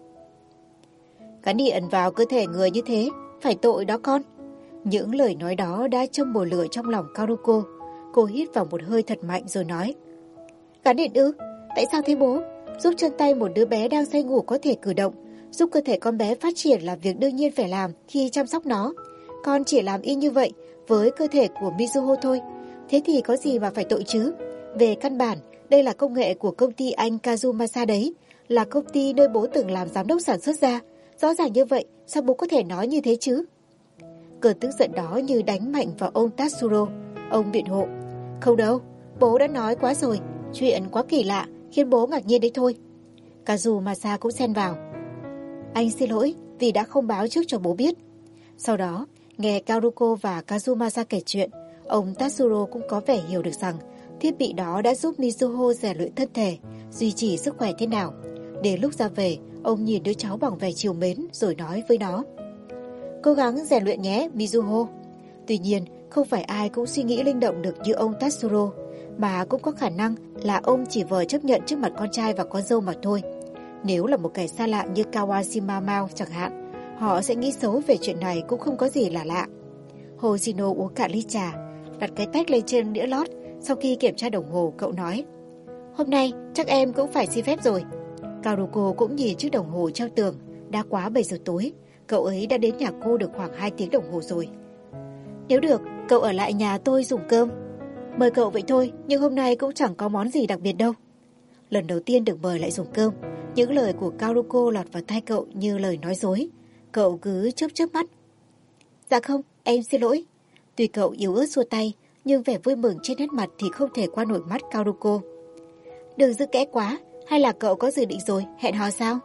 Gắn điện vào cơ thể người như thế, phải tội đó con. Những lời nói đó đã châm bổ lửa trong lòng Kaoruko. Cô hít vào một hơi thật mạnh rồi nói. Gắn điện ư? Tại sao thế bố? Giúp chân tay một đứa bé đang say ngủ có thể cử động, giúp cơ thể con bé phát triển là việc đương nhiên phải làm khi chăm sóc nó. Con chỉ làm y như vậy với cơ thể của Mizuho thôi. Thế thì có gì mà phải tội chứ? Về căn bản, đây là công nghệ của công ty anh Kazumasa đấy, là công ty nơi bố từng làm giám đốc sản xuất ra. Rõ ràng như vậy, sao bố có thể nói như thế chứ? Cơn tức giận đó như đánh mạnh vào ông Tatsuro. Ông biện hộ. Không đâu, bố đã nói quá rồi. Chuyện quá kỳ lạ, khiến bố ngạc nhiên đấy thôi. Kazumasa cũng xen vào. Anh xin lỗi, vì đã không báo trước cho bố biết. Sau đó, nghe Karuko và Kazumasa kể chuyện, ông Tatsuro cũng có vẻ hiểu được rằng thiết bị đó đã giúp Mizuho rèn luyện thân thể, duy trì sức khỏe thế nào. Đến lúc ra về, ông nhìn đứa cháu bằng vẻ trìu mến rồi nói với nó: "Cố gắng rèn luyện nhé, Mizuho." Tuy nhiên, không phải ai cũng suy nghĩ linh động được như ông Tatsuro, mà cũng có khả năng là ông chỉ vờ chấp nhận trước mặt con trai và con dâu mà thôi. Nếu là một kẻ xa lạ như Kawashima Mao chẳng hạn, họ sẽ nghĩ xấu về chuyện này cũng không có gì là lạ. Hoshino uống cạn ly trà, đặt cái tách lên trên đĩa lót. Sau khi kiểm tra đồng hồ, cậu nói: "Hôm nay chắc em cũng phải xin phép rồi." Karuko cũng nhìn chiếc đồng hồ treo tường, đã quá 7 giờ tối, cậu ấy đã đến nhà cô được khoảng 2 tiếng đồng hồ rồi. "Nếu được, cậu ở lại nhà tôi dùng cơm." "Mời cậu vậy thôi, nhưng hôm nay cũng chẳng có món gì đặc biệt đâu." Lần đầu tiên được mời lại dùng cơm, những lời của Karuko lọt vào tai cậu như lời nói dối. Cậu cứ chớp chớp mắt. "Dạ không, em xin lỗi." Tuy cậu yếu ớt xua tay, nhưng vẻ vui mừng trên nét mặt thì không thể qua nổi mắt Karuko. "Đừng giữ kẽ quá, hay là cậu có dự định rồi, hẹn hò sao?"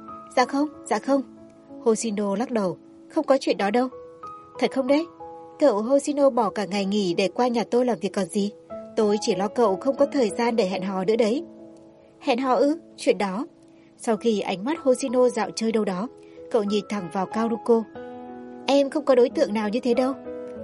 Dạ không. Hoshino lắc đầu, "Không có chuyện đó đâu." "Thật không đấy? Cậu Hoshino bỏ cả ngày nghỉ để qua nhà tôi làm việc còn gì. Tôi chỉ lo cậu không có thời gian để hẹn hò nữa đấy." "Hẹn hò ư? Chuyện đó." Sau khi ánh mắt Hoshino dạo chơi đâu đó, cậu nhìn thẳng vào Karuko. "Em không có đối tượng nào như thế đâu."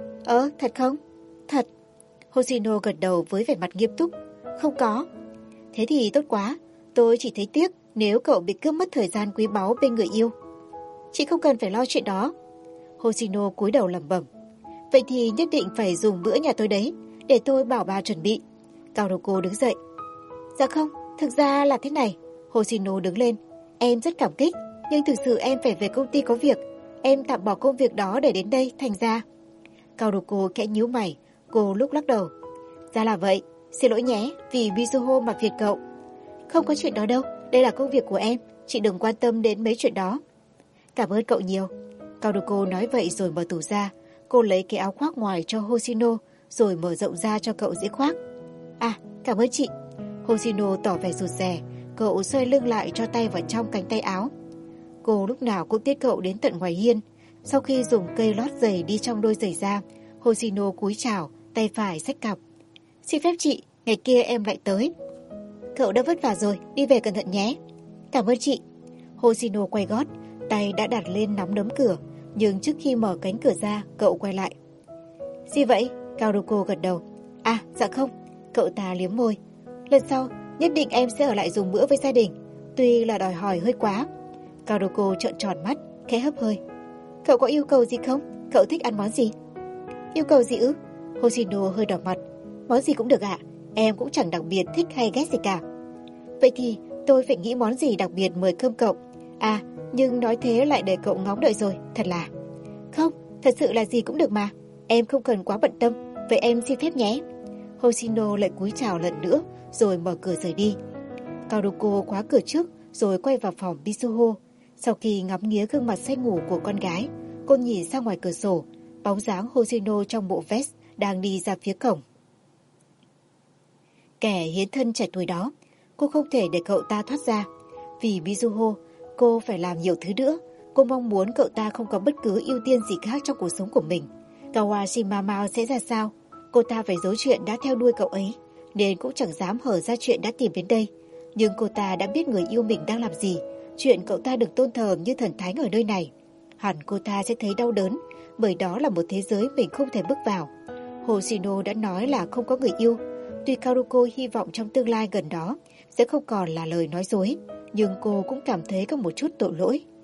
Thật không?" "Thật." Hoshino gật đầu với vẻ mặt nghiêm túc. "Không có." "Thế thì tốt quá. Tôi chỉ thấy tiếc nếu cậu bị cướp mất thời gian quý báu bên người yêu." "Chị không cần phải lo chuyện đó." Hoshino cúi đầu lẩm bẩm. "Vậy thì nhất định phải dùng bữa nhà tôi đấy, để tôi bảo bà chuẩn bị." Karuko đứng dậy. "Dạ không, thực ra là thế này." Hoshino đứng lên. "Em rất cảm kích, nhưng thực sự em phải về công ty có việc. Em tạm bỏ công việc đó để đến đây, thành ra." Karuko khẽ nhíu mày, cô lúc lắc đầu. "Ra là vậy, xin lỗi nhé, vì Mizuho mà phiền cậu." "Không có chuyện đó đâu, đây là công việc của em, chị đừng quan tâm đến mấy chuyện đó." "Cảm ơn cậu nhiều." Karuko nói vậy rồi mở tủ ra. Cô lấy cái áo khoác ngoài cho Hoshino, rồi mở rộng ra cho cậu dễ khoác. "À, cảm ơn chị." Hoshino tỏ vẻ rụt rè, cậu xoay lưng lại cho tay vào trong cánh tay áo. Cô lúc nào cũng tiết cậu đến tận ngoài hiên. Sau khi dùng cây lót giày đi trong đôi giày da, Hoshino cúi chào, tay phải xách cặp. "Xin phép chị, ngày kia em lại tới." "Cậu đã vất vả rồi, đi về cẩn thận nhé." "Cảm ơn chị." Hoshino quay gót, tay đã đặt lên nắm đấm cửa, nhưng trước khi mở cánh cửa ra, cậu quay lại. "Gì vậy?" Karuko gật đầu. "À, dạ không." Cậu ta liếm môi. "Lần sau, nhất định em sẽ ở lại dùng bữa với gia đình. Tuy là đòi hỏi hơi quá." Karuko trợn tròn mắt, khẽ hấp hơi. "Cậu có yêu cầu gì không? Cậu thích ăn món gì?" "Yêu cầu gì ư?" Hoshino hơi đỏ mặt. "Món gì cũng được ạ. Em cũng chẳng đặc biệt thích hay ghét gì cả." "Vậy thì tôi phải nghĩ món gì đặc biệt mời cơm cậu. À, nhưng nói thế lại để cậu ngóng đợi rồi, thật là." "Không, thật sự là gì cũng được mà. Em không cần quá bận tâm, vậy em xin phép nhé." Hoshino lại cúi chào lần nữa, rồi mở cửa rời đi. Karuko khóa cửa trước, rồi quay vào phòng Mizuho. Sau khi ngắm nghía gương mặt say ngủ của con gái, cô nhìn ra ngoài cửa sổ, bóng dáng Hoshino trong bộ vest đang đi ra phía cổng. Kẻ hiến thân trẻ tuổi đó, cô không thể để cậu ta thoát ra. Vì Mizuho, cô phải làm nhiều thứ nữa. Cô mong muốn cậu ta không có bất cứ ưu tiên gì khác trong cuộc sống của mình. Kawashima Mao sẽ ra sao? Cô ta phải giấu chuyện đã theo đuôi cậu ấy, nên cũng chẳng dám hở ra chuyện đã tìm đến đây. Nhưng cô ta đã biết người yêu mình đang làm gì, chuyện cậu ta được tôn thờ như thần thánh ở nơi này. Hẳn cô ta sẽ thấy đau đớn, bởi đó là một thế giới mình không thể bước vào. Hoshino đã nói là không có người yêu. Tuy Karuko hy vọng trong tương lai gần đó sẽ không còn là lời nói dối, nhưng cô cũng cảm thấy có một chút tội lỗi.